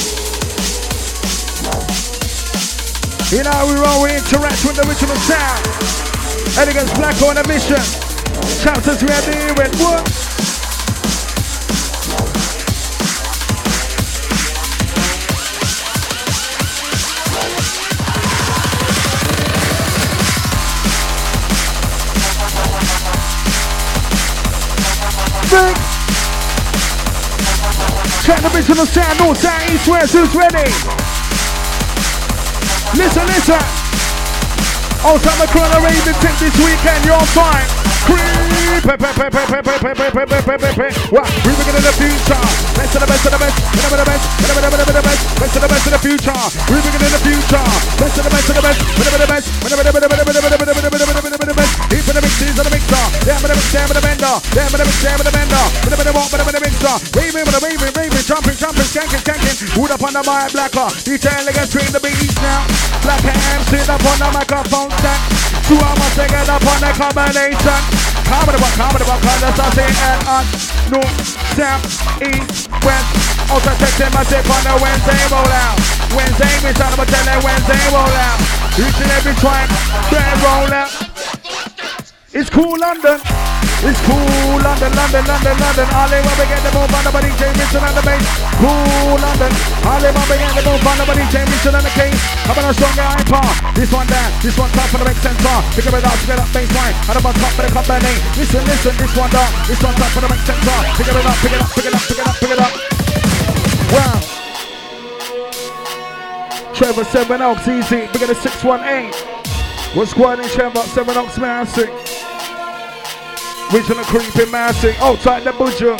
You know we roll, we interact with the original sound. Elegance Black on a mission. Chapters we are dealing with what? Big. Check the original sound, north, south, east, west, who's ready? Listen, listen. Outside the corner, raving tip this weekend, you're fine. Creep. What? We begin in the future. Best of the best of the best. Best of the best. Best of the best of the future. We begin in the future. Best of the best of the best. Best of the best. Deep in the mix, he's in the mixer. Damn with the mix, damn with the bender. Damn with the mix, damn with the bender. With the walk, with the mixer. Raving with the raving, jumping, skanking. Wood up on the mic, Blacker. DJ Elegance scream the beats now. Black MC up on the microphone stack. 2 hours to get up on the combination. Comedy walk, colors are saying and on. North, south, east, west. Also taking my tip on the Wednesday roll out. Wednesday, we trying to tell them Wednesday roll out. Each and every track, grand roll out. It's cool London. It's cool London. All they want to get the move on the body, James Mitchell on the bass. Cool London. All they want to get the move on the body, James Mitchell on the case. How about a stronger hyper? This one down, this one top for the next center. Pick up it up, split up baseline. And I'm on top for the company. Listen, this one down, this one top for the next center. Pick it up. Wow. Trevor 7 Oaks, easy. Bigger than 618. What's squad in Trevor 7 Oaks, Massive. Original creeping Massive. Outside the butcher.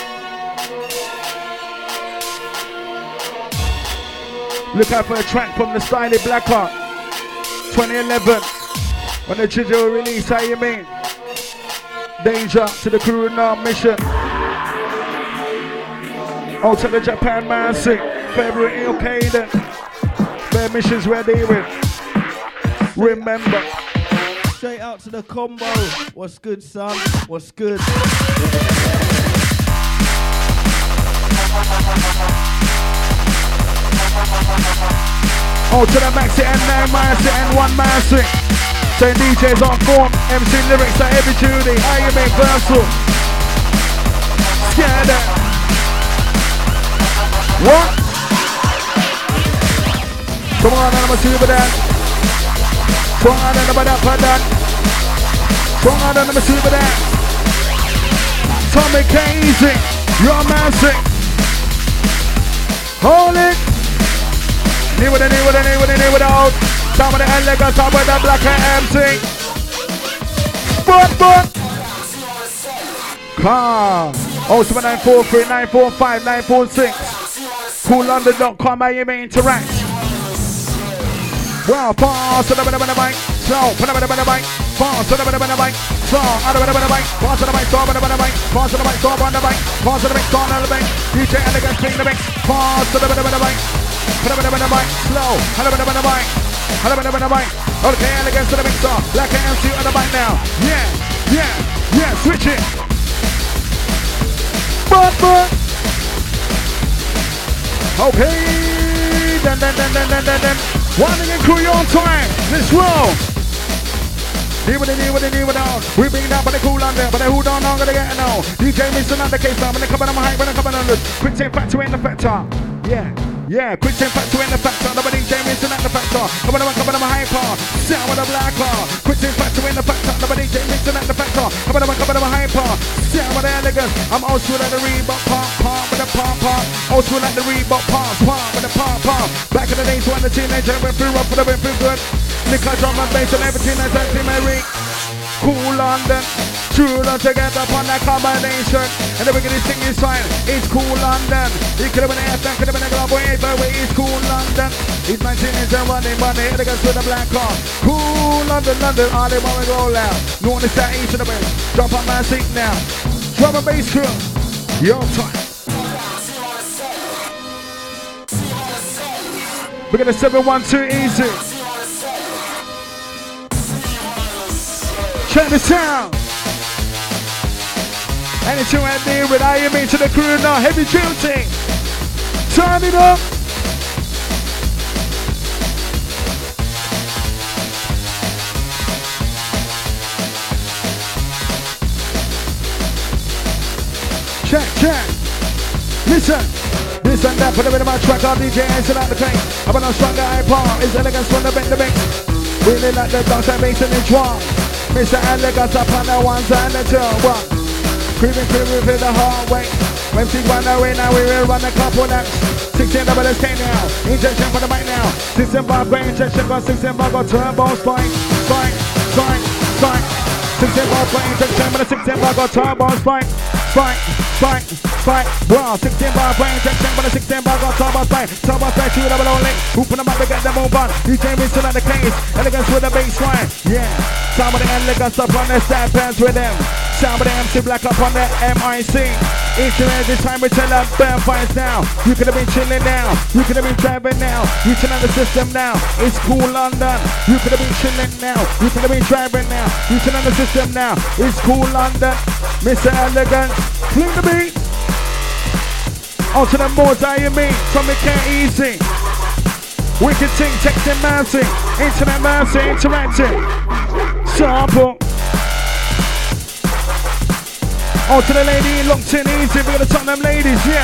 Look out for a track from the Styly Blackheart 2011. When the digital release, how you mean? Danger to the crew in our mission. Out to the Japan Massive. February, okay then. Their missions ready with. Remember. Straight out to the combo. What's good, son? What's good? Oh, to the Maxi and 9 Maxi and 1 Maxi. Saying DJs on form. MC lyrics are heavy duty. How you make versatile? Scared it. What? Come on, I'm a super dad. Stronger than about that. Stronger than the super dad. Tommy Casey, you're massive. Hold it. Knee with it out. Top of the Elegance, top of the Black MC. But. Calm. 07943 945 946. CoolLondon.com, Miami Interact. Wow, pass to the bit of the bike, slow, put a bit of the bike, pass to the bit of the bike, slow, out of the bike, pass to the bike, stop on the bike, pass to the bike, stop on the bike, pass to the bike, stop on the bike, DJ Elegance clean the bike, pass to the bit of the bike, put a bit of the bike, slow, out of the bike, out of the bike, okay, Elegance to the bike, stop, Black MC on the bike now, yeah, switch it, but, okay, then. One again, crew, you on time. Let's roll. Deal with it. We bring down by the cool under, but the who don't know gonna get it now. DJ Mason on the case now, when they come on my height, when they come on the quick take factor in the factor. Yeah. Yeah, quick time factor in the factor. The DJ mixing at the factor. Come on, I'm hyper. Sound with a black car. Quick time factor in the factor. The DJ mixing at the factor. Come on, I'm hyper. Sound with the elegance. I'm old school at the Reebok pump with the pump. Old school at the Reebok pump with the pump. Back in the days when the teenager went through rough for the went through good. Liquor, drum and bass and everything that's anti-Mary. Cool London, true love together upon that combination. And the wickedest thing is fine, it's Cool London. He could have been an F, could have been a glove, but it's Cool London. He's 19 and running, hit against with a black car. Cool London, all they want to go loud. North is that east of the west. Drop on my seat now. Drum and bass crew, your time. We're gonna 7-1-2 easy. Check the sound. Anything right there with IME to the crew now. Heavy duty. Turn it up. Check. Listen that. Put a bit of my track on DJ and out the tank. I'm on a stronger iPod. It's elegance from the mix. Really like the dance and bass and the drum. Mr. Elegance up on the ones and the two. One. Creeping for the hard way. When she run away now, we will run a couple laps. 16 double S K now. Injection for the mic now. 16 bar brain injection, got 16 bar got turbo spike. 16 bar brain injection, but the 16 bar got turbo spike. Wow, 16 bar brain injection, but the 16 bar got turbo spike. Turbo spike, 2 double only. Hooping them up to get them move on. DJ Winston at the case. Elegance with the bass line. Yeah. Some of the elegance up on the step pants with them. Some of the MC Black up on the MIC. Each and every time we tell them burn fights now. You could have been chilling now. You could have been driving now. You turn on the system now. It's Cool London. You could have been chilling now. You could have been driving now. You turn on the system now. It's Cool London. Mr. Elegant, fling the beat. On to the boards, IME. From the Can't Easy. Wicked Ting, texting mounting. Internet mounting, interacting. Sample. On to the lady, locked in easy. We're gonna talk them ladies, yeah.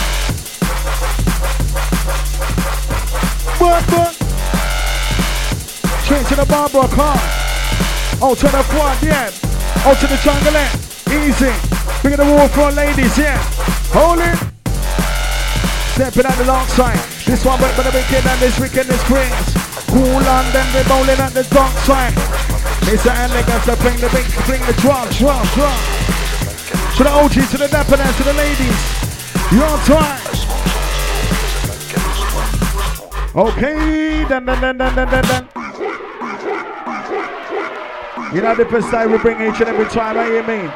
What? Straight to the Barbara car. On to the quad, yeah. On to the jungle, easy. We're gonna walk for ladies, yeah. Hold it. Stepping at the long side. This one went by the wicked and this wicked is Prince. Cool London, we're bowling at the dark side. Mr. Elegance, they're playing the beat, playing the drum. To the OGs, to the dapper to the ladies. Your time. Okay, dun. You know the first time we bring each and every time, you mean?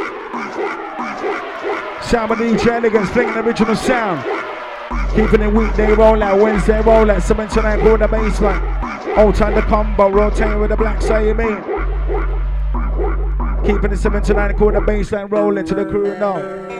Sound of DJ Elegance, playing the original sound. Keeping it weekday rollout, Wednesday rollout, 7 to 9 quarter baseline. Old time the combo, rotating with the black side, you mean? Keeping it 7 to 9 quarter baseline rolling to the crew now.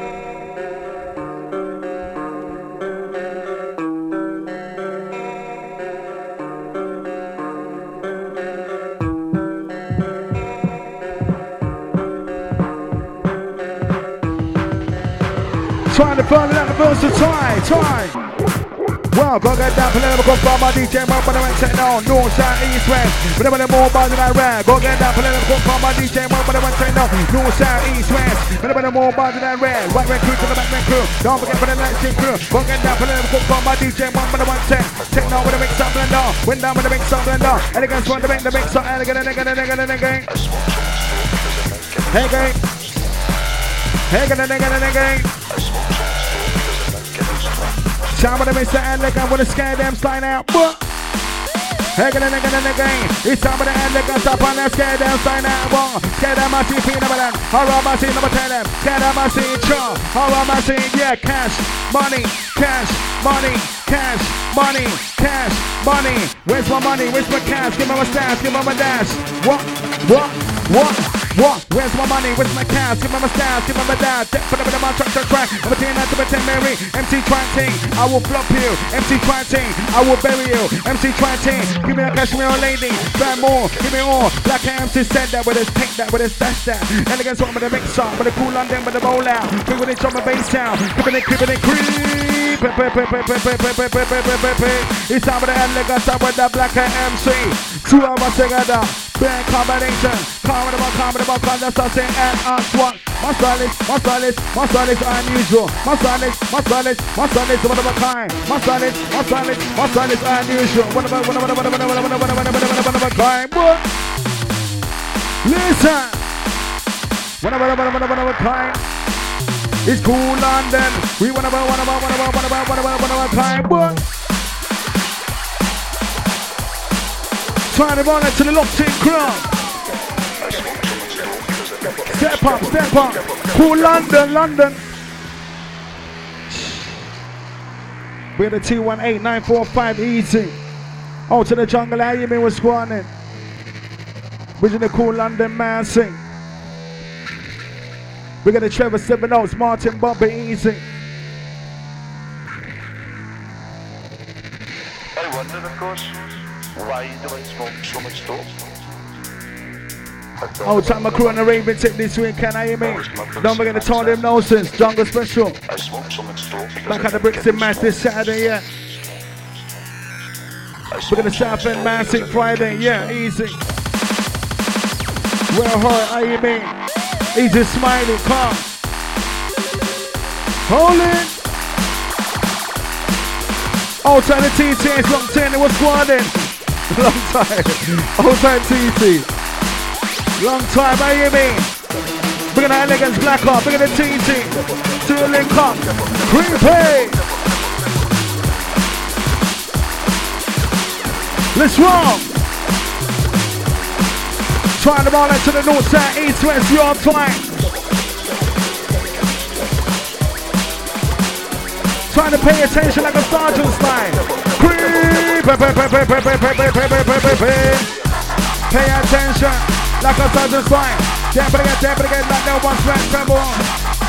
Trying to find out the first to time. Well, go get down, play them, go from my DJ, but I went no, north, south, east, west. But I'm more bars than I rap. Go get down, play them, go from my DJ, but I went no, north, south, east, west. But I'm more bars than I rap. White man crew to the back man crew. Don't forget for the night team crew. Go get down, play them, go from my DJ, but I went take now with the mix up blender. Went down with the mix up blender. Elegance want to make the mix up, elegant. Hey, gang. Shout out to Mr. Elegant with a scare them slide out. Hey, it's time for the Elegance up on that scare them slide out. Scare them, I see peanut butter. Horror, I see number 10. Scare them, I see char. Horror, I see, yeah, cash, money. Where's my money? Where's my cash? Give me my stash, give me my dash. What? Where's my money? Where's my cash? Give me my stash, give me my dash. Put up in my track. I'm a 10 out to 10 Mary. MC Twanting, I will flop you. MC Twanting, I will bury you. MC Twanting, give me a cashmere lady. Buy more, give me all. Black MC said that with his take that with his dash that. Elegance one with the mix up, with the Cool London with the roll out. Bring with it, drop my bass sound. Keeping it creep. It's time for the elegance with the black MC. 2 of us together. Big combination. Comedy, condensation, and us one. My style is unusual. My style is one of a kind. My style is unusual. One of a kind. Listen. One of a kind. It's cool London. We one of a kind. Trying to run it to the locked in crowd. Step up. Cool London. We're the 218-945 easy. Out to the jungle, how you mean we're squatting? We're the cool London man sing. We got the Trevor 7 Oaks, Martin Bobby easy. I wondered, of course, why do I smoke so much dope? Old time my crew on the Raven tip this week, can I hear me? Don't forget the Told Him Nonsense, Jungle Special. I smoke so much dope. Back at the Brixton Mass this Saturday, yeah. We're gonna South End Massive Friday, yeah, easy. Well hard, I hear me? Easy smiling, calm. Hold it. Old time the TT, long time, it was squatting. Long time. Old time TT. Long time, I hear me? Bring in the elegance, black up, bring in the TT. To the link up. Creepy. Let's roll. Trying to roll it to the north side, east, west, your time. Trying to pay attention like a sergeant's line. Pay attention like a sergeant's line. Tap it again, like no one's friend, tremble on.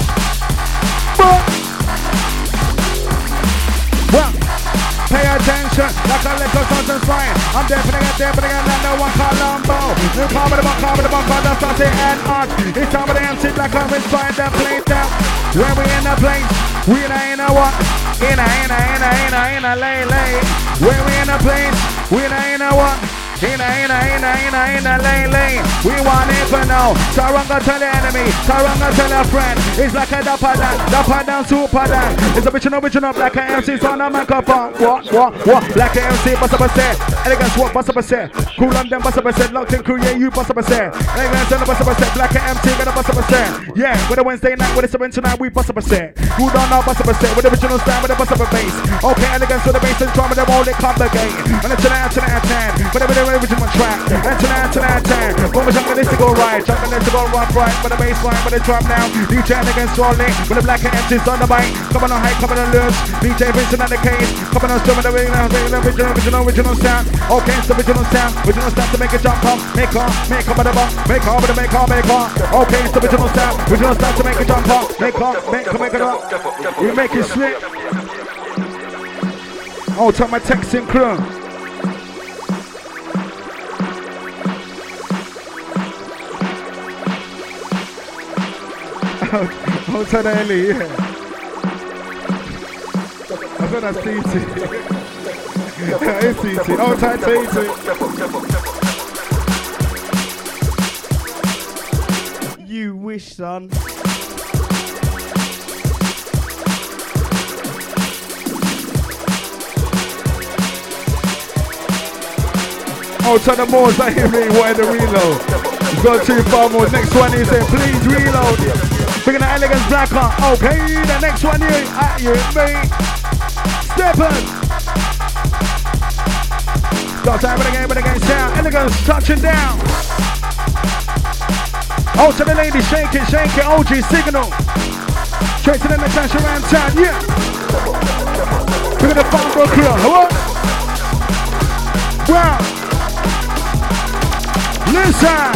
Well, pay attention like a little sergeant's line. I'm definitely like no one Colombo. You call me the bunk, that's something and art. It's time for the MC like I'm inside the plane down. When we in the place, we in a what? In a lay. When we in the place, we in a what? In a lay. We want it for now. Taranga tell the enemy, Taranga tell a friend. It's like a dapper down, super down. It's a original black MC on a microphone. What? Black MC, bust up a set. Elegance, what? Bust up a set. Cool on them, bust up a set. Locked in crew, yeah, you bust up a set. Elegance, bust up a set. Black MC, gonna bust up a set. Yeah, with a Wednesday night, with a 7 tonight, we bust up a set. Who don't know, bust up a set. With the original style, with a bust up a bass. Okay, elegance with the bass and drum, and them all they come again. And it's tonight, 10. With the original track. And tonight, 10. When we're jumping this to go right, with the bass line, with the drum now. DJ elegance rolling, with the black MCs on the bike. Coming on high, coming on loose. DJ Vincent on the case. Coming on strong with the original sound. Okay, it's the original sound to make it jump up. Make on with the bump. Make on. Okay, it's the original sound to make it jump up. Make it up. We make it slip. Oh, tell my texting crew. I'll tell the Ellie, yeah. I thought that's TT. It's TT. Oh, tell TT. You wish, son. Oh, tell the Moors, I hear me, what in the reload? It's got too far more. Next one is saying, please reload. Bringing the elegance black on. Okay, the next one here, at you and me. Steppin'. Got time with again, sound. Elegance touching down. Oh, to the lady, shake it, OG signal. Straight to the Natasha around town, yeah. We're gonna find for a crew, hello? Wow. Listen.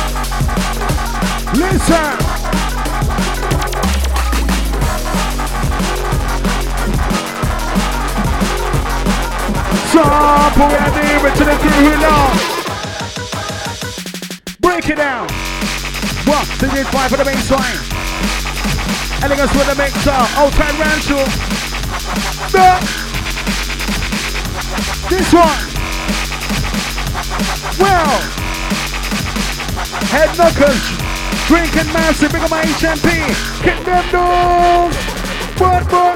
Stop, we're near to the crew now. Break it down. 1, 2, 3, 5 for the bass line. Elegance with the mixer. Old time Rancho. This one. Well, head knockers, drinking massive, big up my HMP, kick them doors. What?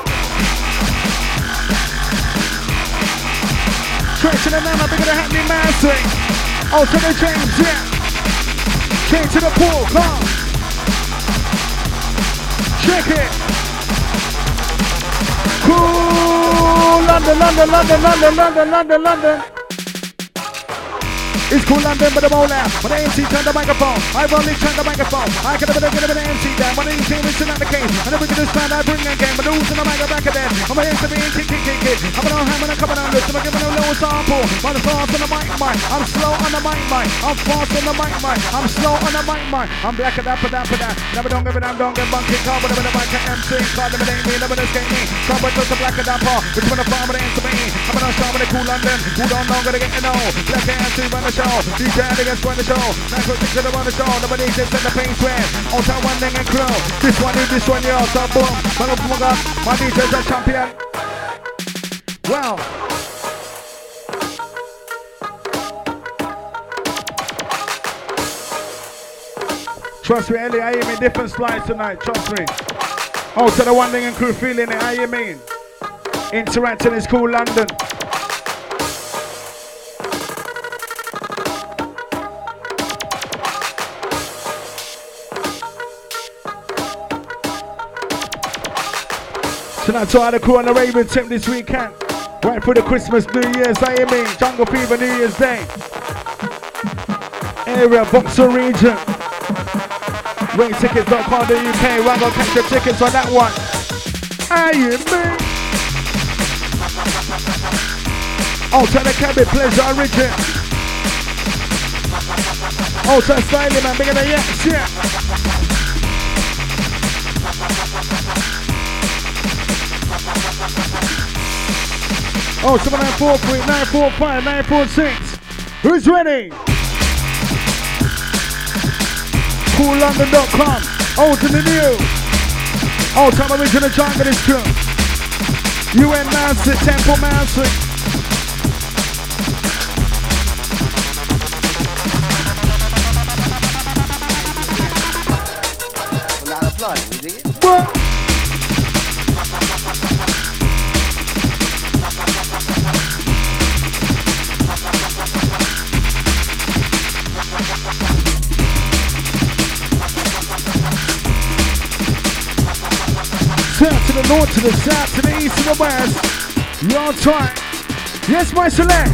Stretching the nana, big up the happening massive. Oh, to the James, yeah. Change to the pool, come. Check it. Cool, London. It's cool London, but I'm all out. When the MC turned the microphone, I've only turned the microphone. I could have been an MC down. When the MC was not the case, and if we could stand, I bring that game. But losing the mic back again. I'm a MC being kick. I'm on hammer and coming on this. I'm giving a little sample. But I'm fast on the mic. I'm slow on the mic. I'm fast on the mic. I'm slow on the mic. I'm black at that. Never don't give a damn, don't get bunky. Call with the mic MC. Call them, it ain't me, never escape me. Come with the black at that part. Which one the farm with the answer me. I'm gonna start with the cool London. Who don't know, gonna get to know. Black MC run the show. DJ against run the show. Now quick to the run the show. Nobody just set the pain sweat. All time one thing and crew. This one, yo. So boom. My DJ's a champion. Wow. Trust me, Ellie, I am in different slides tonight. Trust me. Oh, to the one thing and crew feeling it. How you mean? Interacting is cool London. Tonight to all the crew on the Raven tip this weekend. Right for the Christmas, New Year's, I mean, Jungle Fever, New Year's Day. Area, Vauxhall region. Raintickets.co.uk, we're gonna catch the tickets on that one. I mean. Oh, to the Cabin, Pleasure Origin. Oh, to Styling, man, bigger than yes, yeah. Oh, 794-945-946. Who's ready? CoolLondon.com. Old to the new. Old time original jungle is true. UN Master, Temple Master. Not applauding, you dig it? What? South to the north, to the south, to the east, to the west. Your time. Yes, my select.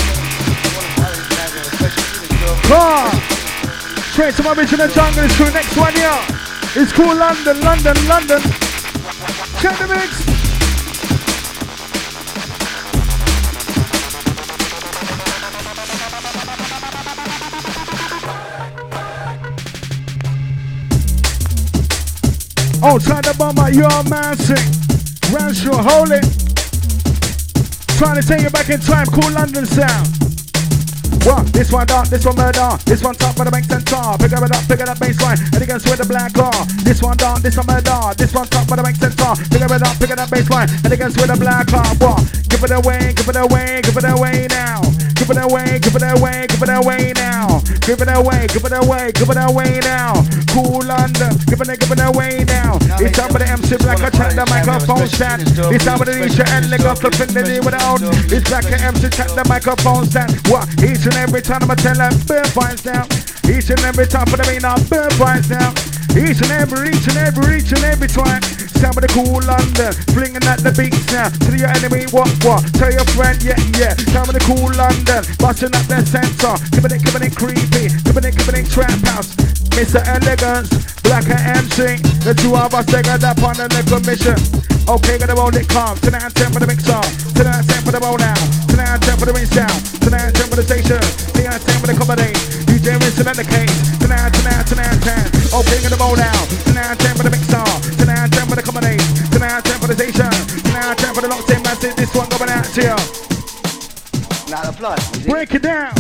Car. Straight to my original jungle is crew. Next one here. It's cool London. Check the mix. Outside the bomber, you're massive. Rancho, hold it. Trying to take you back in time, cool London sound. What? This one dark, this one murder. This one top, but it makes sense. Pick it up, baseline. And against with the black car. This one dark, this one murder. This one top, but it makes sense. Pick it up, baseline. And against with the black car. What? Give it away now. Give it away now. Cool London, give it away now. It's time for the MC Black, I check the microphone stand. It's time for the Risha and leg off the finity without. It's Black and MC check the microphone stand. What? Each and every time I'ma tell them, burn vines now. Each and every time for the main now, burn vines now. Each and every time. Sound of the cool London, flinging at the beats now. To your enemy, what? Tell your friend, yeah. Sound of the cool London, busting up their sensor. Giving it creepy, giving it trap house. Mr. Elegance, Black and MC, the two of us take it up on the commission. Okay, gonna roll it calm. Tonight 10 for the mixer, tonight 10 for the roll out, tonight 10 for the ring sound, tonight 10 for the station, tonight 10 for the comedy. DJ Winston at the case, tonight 10. Okay, gonna roll out, tonight 10 for the mixer, tonight 10 for the comedy, tonight 10 for the station, tonight 10 for the locked in massive. This one going out to you. Not applaud. Break it down.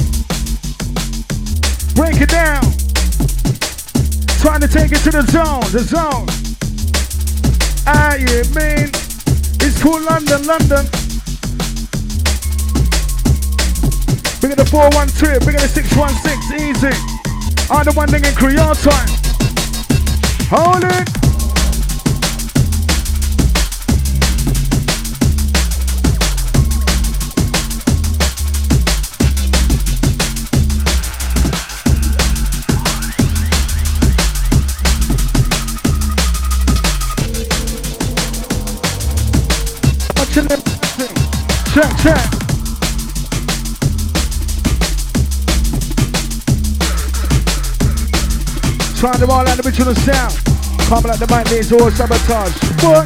Trying to take it to the zone. I mean, It's called London, London. Big at the 412, big at the 616, easy. I'm the one thing in crew, your time. Hold it. Check. Trying to roll out the original sound. Coming like the mic needs all sabotage. What?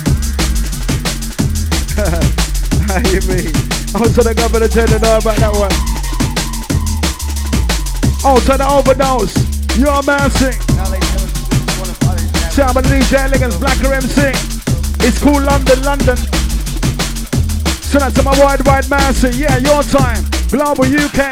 How you mean? Oh, so the governor turned it on about that one. Oh, so the overdose. You're bouncing. Sound by the DJ Elegance, Blacker MC. It's called London, London. So that's to my wide mouse. Yeah, your time. Global UK.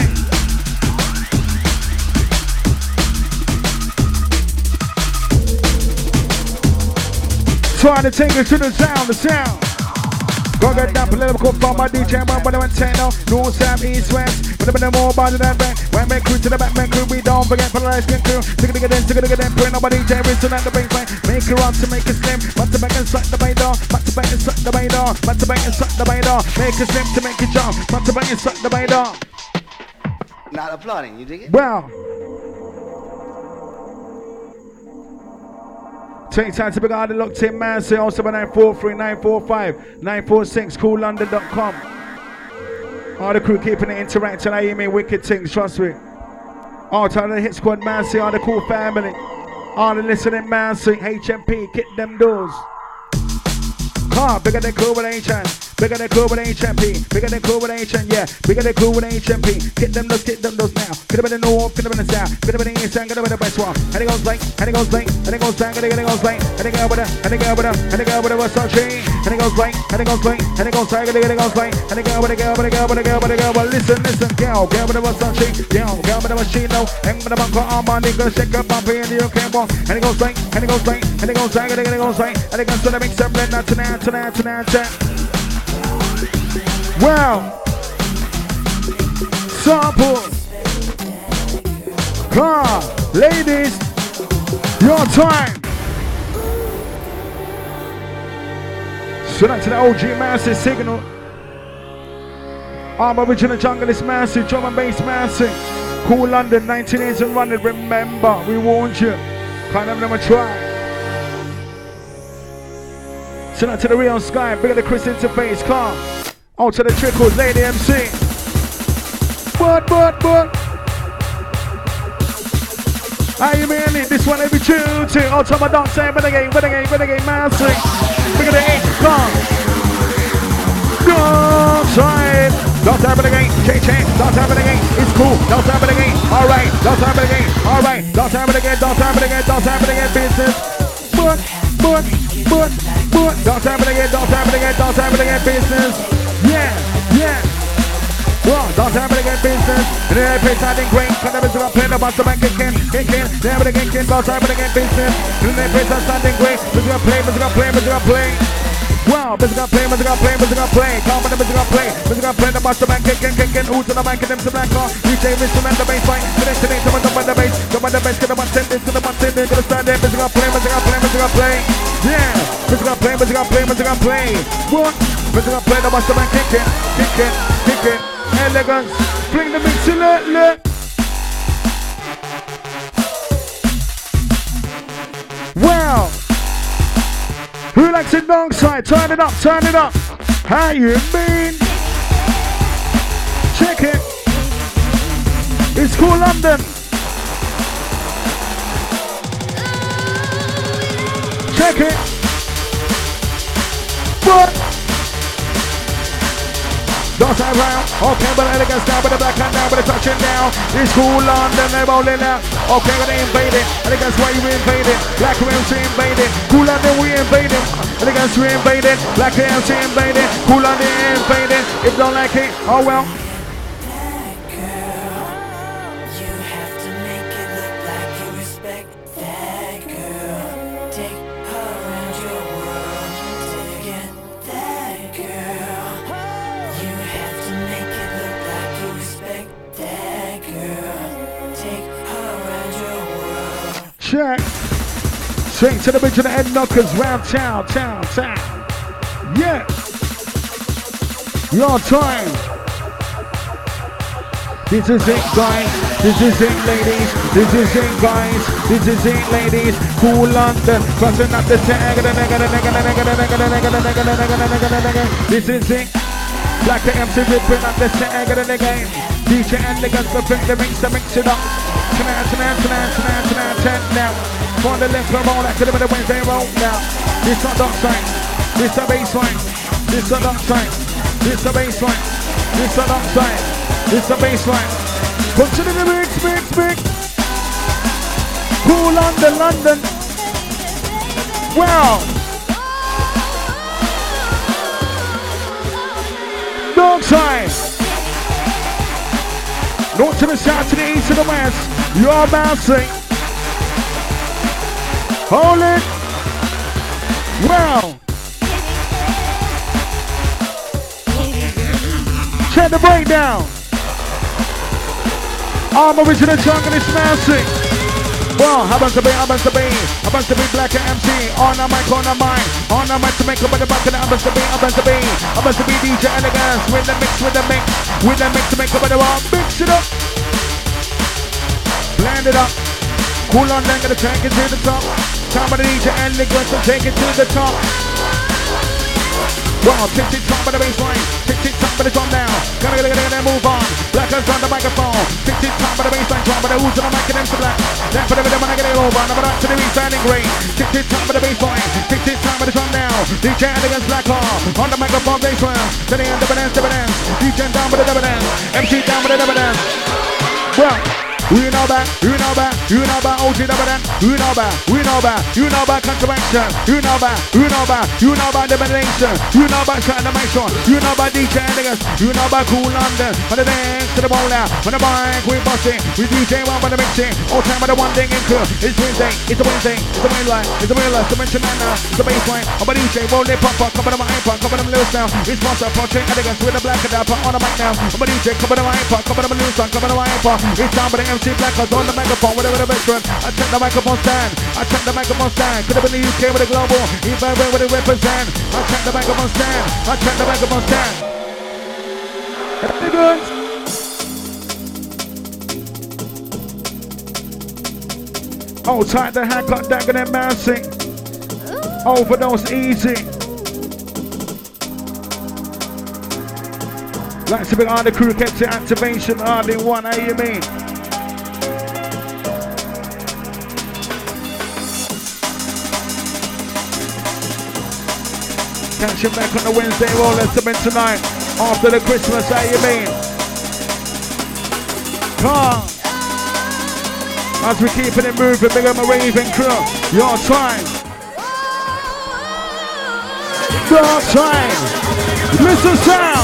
Trying to take it to the sound. Go get that political from my DJ, but I went techno, north, south, east, west. But I'm more about that back. When man crew to the back, man crew, we don't forget for the light skin crew. Stick it in, put nobody DJ, we still at the baseline. Make it rock to make it slim, but to make it suck the bait off, but to make it suck the bait off, but to make it suck the bait off. Make it slim to make it jump, but to make it suck the bait off. Not applauding, you dig it? Well. Take time to be guarded, locked in, man. Say 07943 945 946, coollondon.com. All the crew keeping it interacting. I mean, wicked things, trust me. All time the hit squad, man. Say all the cool family. All the listening, man. Say HMP, kick them doors. Bigger than cool with HN. Bigger than cool with HMP. Bigger than cool with HN, yeah. Bigger than cool with HMP. Get them those now. Get them in the north, get them in the south. Get them in the east, and get them in the west one. And it goes blank, and it goes blank, and it goes blank, and it goes blank. And it goes with and it goes with and it goes with a what's on tree. And it goes blank, and it goes blank, and it goes blank, and it goes blank. And it goes with a girl, with a girl, with a girl, with a girl. But listen, girl with a what's on tree. Girl with a machine, no. And with a bunker arm on, they gonna shake up on in the UK walk. And it goes blank, and it goes blank, and it goes blank, and it goes blank. And it goes to the mix up, blend out tonight. Well, sample. Car, ladies, your time. Shout out to the OG Massive Signal. I'm original junglist Massive, drum and bass Massive. Cool London, 19 years and running. Remember, we warned you. Can't have them a try. Shout out to the Real Sky, big of the Chris Interface, car. Out to the Trickles, Lady MC. What? How you mean it? This one every Tuesday. Out to my dance side, renegade, massive. Big of the 8, car. Go side. Don't have it again, J-Chain, don't have it again, it's cool, don't have it again, alright, don't have it again, alright, don't have it again, don't have it again, don't have it again, business. But, don't have it again, don't have it again, don't have it again, business. Yeah. Well, don't have it again, business. And then I play something great, cause I was gonna play the master bank again. Never again, don't have it again, business. And then I play something great, we're gonna play. Wow, we're gonna play. Come on, we're gonna play the master bank again. Who's in the bank and them to black car? DJ instrument, the bass line. The next thing, someone up on the bass. Come on, the bass, get the one send this to the one send. They're gonna start there, we're gonna play. Yeah, we're gonna play. What? We're gonna play the master bank kicking. Elegance, bring the mix to let. Wow. Who likes it long side? Turn it up. How you mean? Check it. It's cool London. Check it. What? Don't stand round. Okay, but elegance down with the black hand down with the touching down. It's cool London, they're rolling out. Okay, but they invaded. Elegance, why you invaded? Black MC invaded. Cool London, we invaded. Elegance, we invaded. Black MC invaded. Cool London invaded. If don't like it, oh well. Check. Straight to the bridge of the head knockers. Round town. Yeah. Your time. This is it, guys. This is it, ladies. This is it, guys. This is it, ladies. Cool London. Crossing up the tag. This is it. Black the MC ripping up the tag again. DJ and the guns for the mix it up. Tonight now. For the left roll, that could have been a Wednesday roll now. This a dark side. This a baseline. This a dark side. This a baseline. This a dark side. This a baseline. Consider the mix. Cool London. Wow. Dark side. North to the south, to the east, to the west. You're bouncing. Hold it. Wow. Check the breakdown. I'm original jungle is bouncing. Well, happens to be Black MC. On the mic, on the mic. On the mic to make up at the back of the happens to be DJ Elegance. With the mix to make up at the wall. Mix it up. Blend it up. Cool on down, gonna take it to the top. Time of the DJ Elegance to take it to the top. Wow, tick top of the baseline. Tick top of the drum now. Gotta move on. Blackers on the microphone. Tick top of the baseline. Drum of the who's on the mic and them to black. Then for the rhythm when I get it over. Number up to the east standing green. Tick top of the baseline. Tick top of the drum now. DJ Elegance Black Hall. On the microphone baseline. Then the dance. DJ down with the dance. MC down with the dance. Well. We know about OG Dabadan. We know about contravention. You know about domination. You know about transformation. You know about DJ Elegance. You know about Cool London. When the dance to the ball now, when the bike we busting, we DJ one by the mixing. All time by the one thing in crew. It's Wednesday, it's a Wednesday, it's a mainline, it's a mainline, it's a mention now, it's a baseline. I'm a DJ, roll it pop up, cover them iPod, cover them loose now. It's sponsor Project Elegance with the black adapter on the mic now. I'm a DJ, cover them iPod, cover them loose on, cover them iPod. It's time for the MC Blackers on the microphone, whatever the veteran. I check the microphone stand. Could have been the UK with the global, even where they represent. I check the microphone stand. Very good. Oh, tight the hand, got that, and bouncing. Overdose easy. Like to be on the crew, kept the activation hardly one, how you mean? Catch you back on the Wednesday roll, let's come in tonight. After the Christmas, how you mean? Come on. As we keeping it moving, big up my raving crew. Your time. Your time. Listen sound.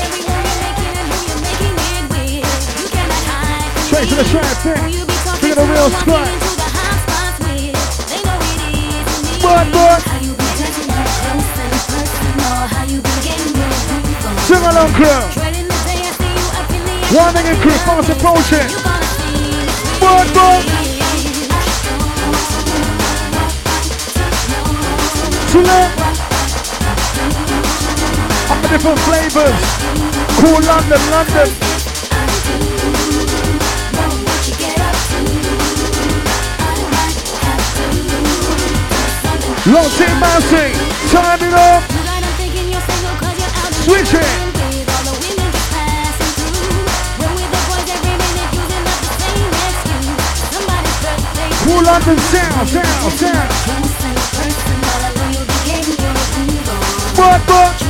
Straight to the track thing. Big up the real squad. But. Sing along crew. One nigga crew, fast approaching. But. Select. All the different flavors. Cool London. Lost in Massey. Turn it up. Switch it. Cool London sound. But.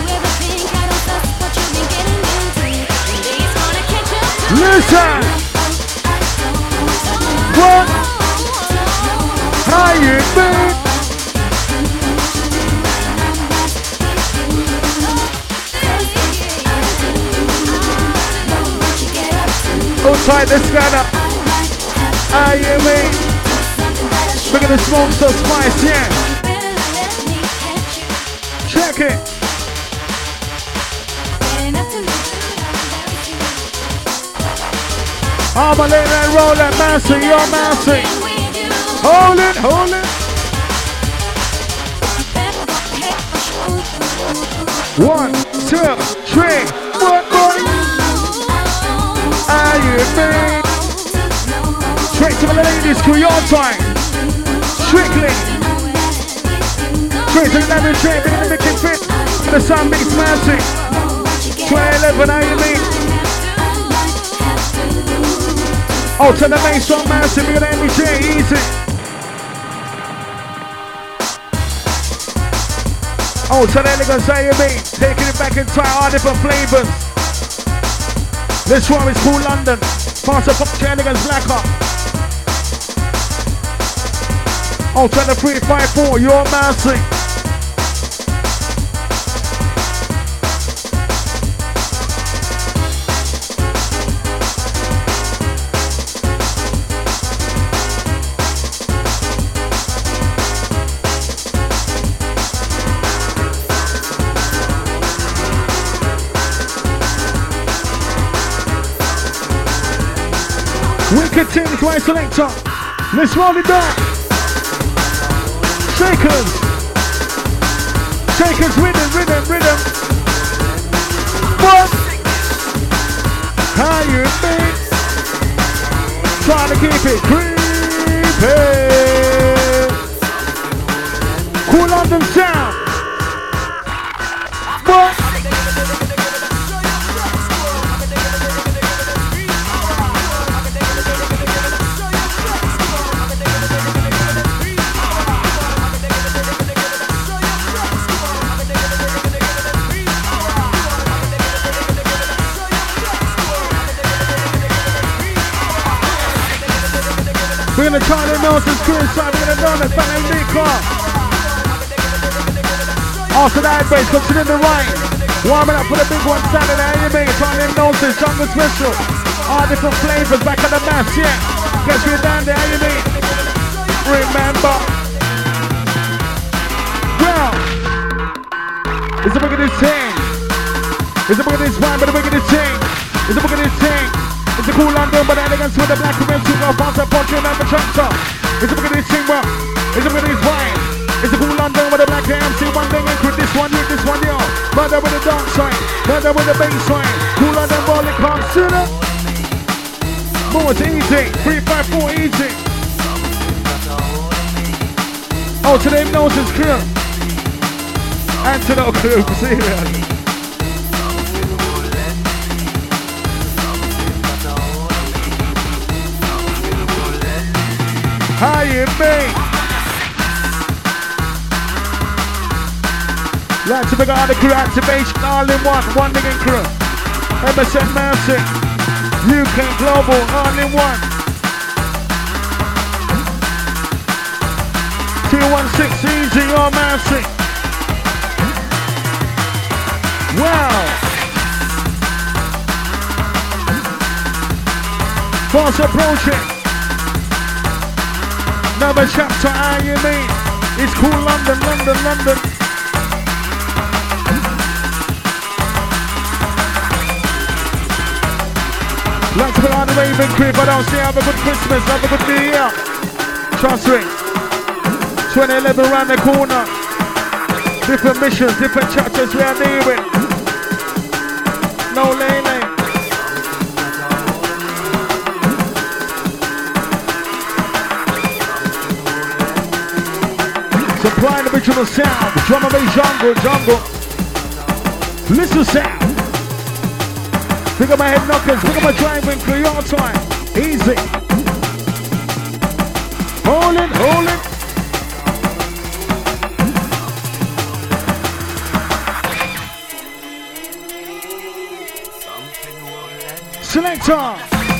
Listen. What? How you been? Outside the scanner. How you mean? We're gonna smoke some spice, yeah. Check it. I'm a little roll that Massey, you're Massey. Hold it, hold it. 1, 2, 3. What, boy? Are you free? Straight to the ladies, crew your time. Strictly. Straight to the 11 train, big in the Mickey fit. The sun makes magic. 12-11, how you mean? Oh, to the main strong massive, big in the MJ, easy. Oh, to the elegance, how you mean? Taking it back in time, all different flavors. This one is called London. Faster pop to elegance, black up. Oh, to the 354, you're massive. Wicked things, right selector. Let's roll it back. Shakers. Shakers, rhythm, rhythm, rhythm. What? How you think? Trying to keep it creepy. Cool London sound. What? We're gonna try the Nelson's crew inside, we're gonna run it, bang and big car. After that bass, consider the right. Warming up for the big one Saturday, how you mean? Try the Nelson's jungle special. All different flavors, back on the mass, yeah. Guess we're down there, how you mean? Remember. Well, it's a book of this thing. It's a book of this wine, but a book of this thing. It's a book of this thing. It's a cool London, but elegance with the black women to go faster, punching and the tractor. It's a book of this thing, well, it's a book of this wine. It's a cool London with the black MC, one thing and with this one, yo. Murder with the dark side, murder with the bass side. Cool London, ball it comes sooner. More, it's easy, 354, easy. Oh, to the Hypnosis crew. And to the crew, serious. How you mean? Like to bring out the crew activation, all in one nigga crew. MSN Massive, UK Global, all in one. 216 easy, all Massive. Wow. Fast approaching. Another chapter, how you mean? It's cool London, London, London. Like to be on the Raven crib, but I'll say have a good Christmas, have a good New Year. Trust me. 2011 around the corner. Different missions, different chapters we are dealing. No lane. Supplying the original sound, drum and bass jungle. Listen sound. Pick up my head knockers, pick up my driving crew, your time. Easy. Hold it. Selector.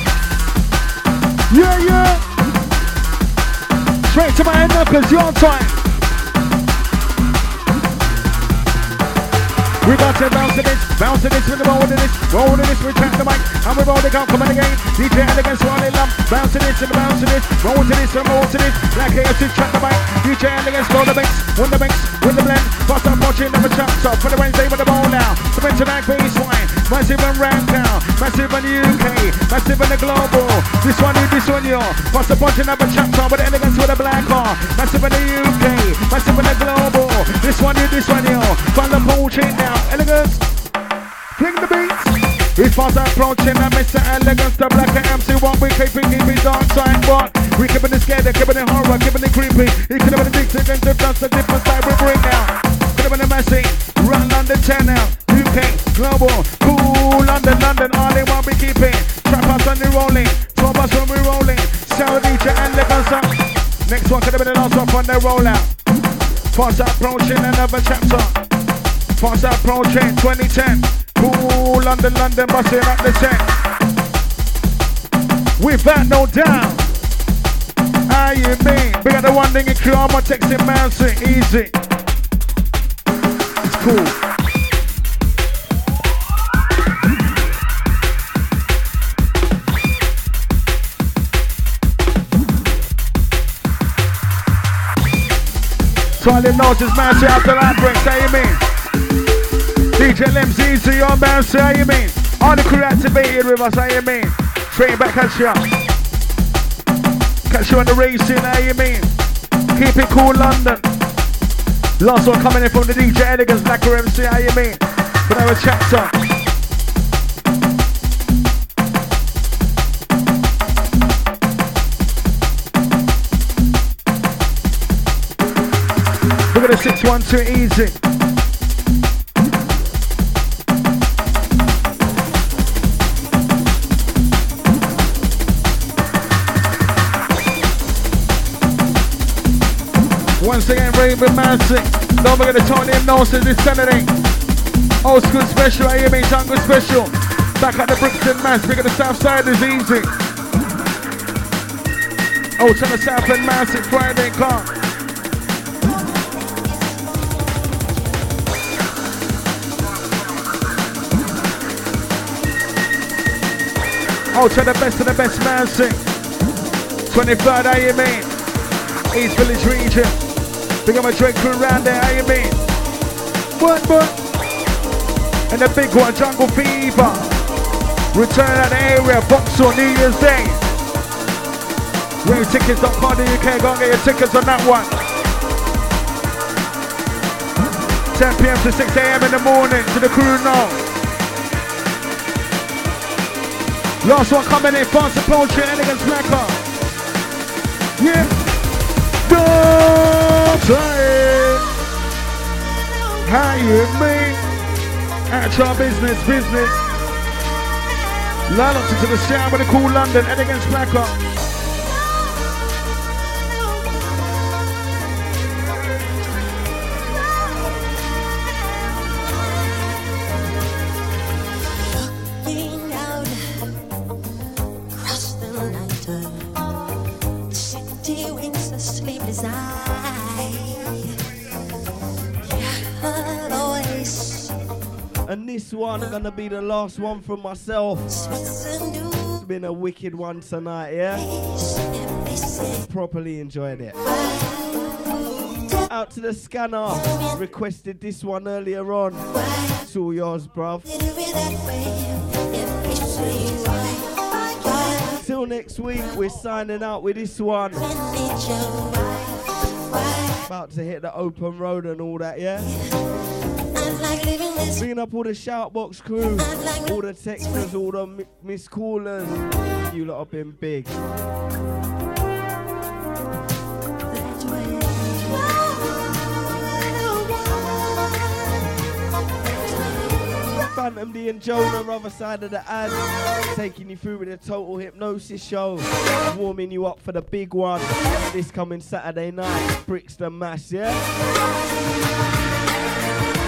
Yeah. Straight to my head knockers, your time. We got to bounce to this with the roll to this, we track the mic, and we roll the count, come on again. DJ Elegance rolling up, bounce to this and bounce to this, roll to this and roll to this. Black AFC track the mic, DJ Elegance roll the mix, with the blend. Fast up watching, never chops up for the Wednesday with the ball now. The tonight baseline, massive and ramp down, massive in the UK, massive in the global. This one you, fast up watching, never chops up with the Elegance with a black car, massive in the UK, massive in the global. This one you, from the pole chain now, Elegance. Bring the beats. It's fast approaching and Mr. Elegance, the black MC. What we keeping dark side, what? We keeping it scared, keeping it horror, keeping it creepy. It could have been addicted and just a different side we bring out. Could have been a messy. Run London 10 now. UK, global, cool, London, all they want we keeping. Trap us on the rolling, 12 us when we rolling. Sound DJ Elegance up. Next one could have been the last one on the rollout. Fast approaching another chapter. Fast approaching 2010. Cool, London, busting up the set. With that, no doubt. How you mean? We got the one thing in crew, I'm gonna text him, man, so easy. It's cool. Charlie knows his man, say after that break, how you mean? DJ Limbs easy, your man, say how you mean? All the crew activated with us, how you mean? Straight back, catch you up. Catch you on the racing, how you mean? Keep it cool, London. Last one coming in from the DJ Elegance, Blacker MC, how you mean? Whatever chapter. Look at the 612 easy. Once again, Raven Massive. Don't forget to turn in noses this Saturday. Old school special, I hear me, jungle special. Back at the Brixton Mass, big at the South Side is easy. Oh, to the South End Massive, Friday car. Oh, to the best of the best Massive. 23rd, I hear me. East Village region. Big up my Drake crew around there, how you mean? What? And the big one, Jungle Fever. Return at the area, Vauxhall, New Year's Day. Ravetickets.co.uk, go and get your tickets on that one. 10 PM to 6 AM in the morning, to the crew now. Last one coming in, fast approaching, Elegance Blacker. Yeah. How you mean? At your business. Line up to the sound with the cool London, Elegance Blacker. And this one gonna be the last one from myself. It's been a wicked one tonight, yeah? Properly enjoyed it. Out to the scanner. Requested this one earlier on. It's all yours, bruv. Till next week, we're signing out with this one. About to hit the open road and all that, yeah? Bringing up all the Shoutbox crew, all the texters, all the miss callers. You lot have been big. Phantom D and Jonah, other side of the ad, taking you through with a total hypnosis show, warming you up for the big one this coming Saturday night, Brixton Mass, yeah?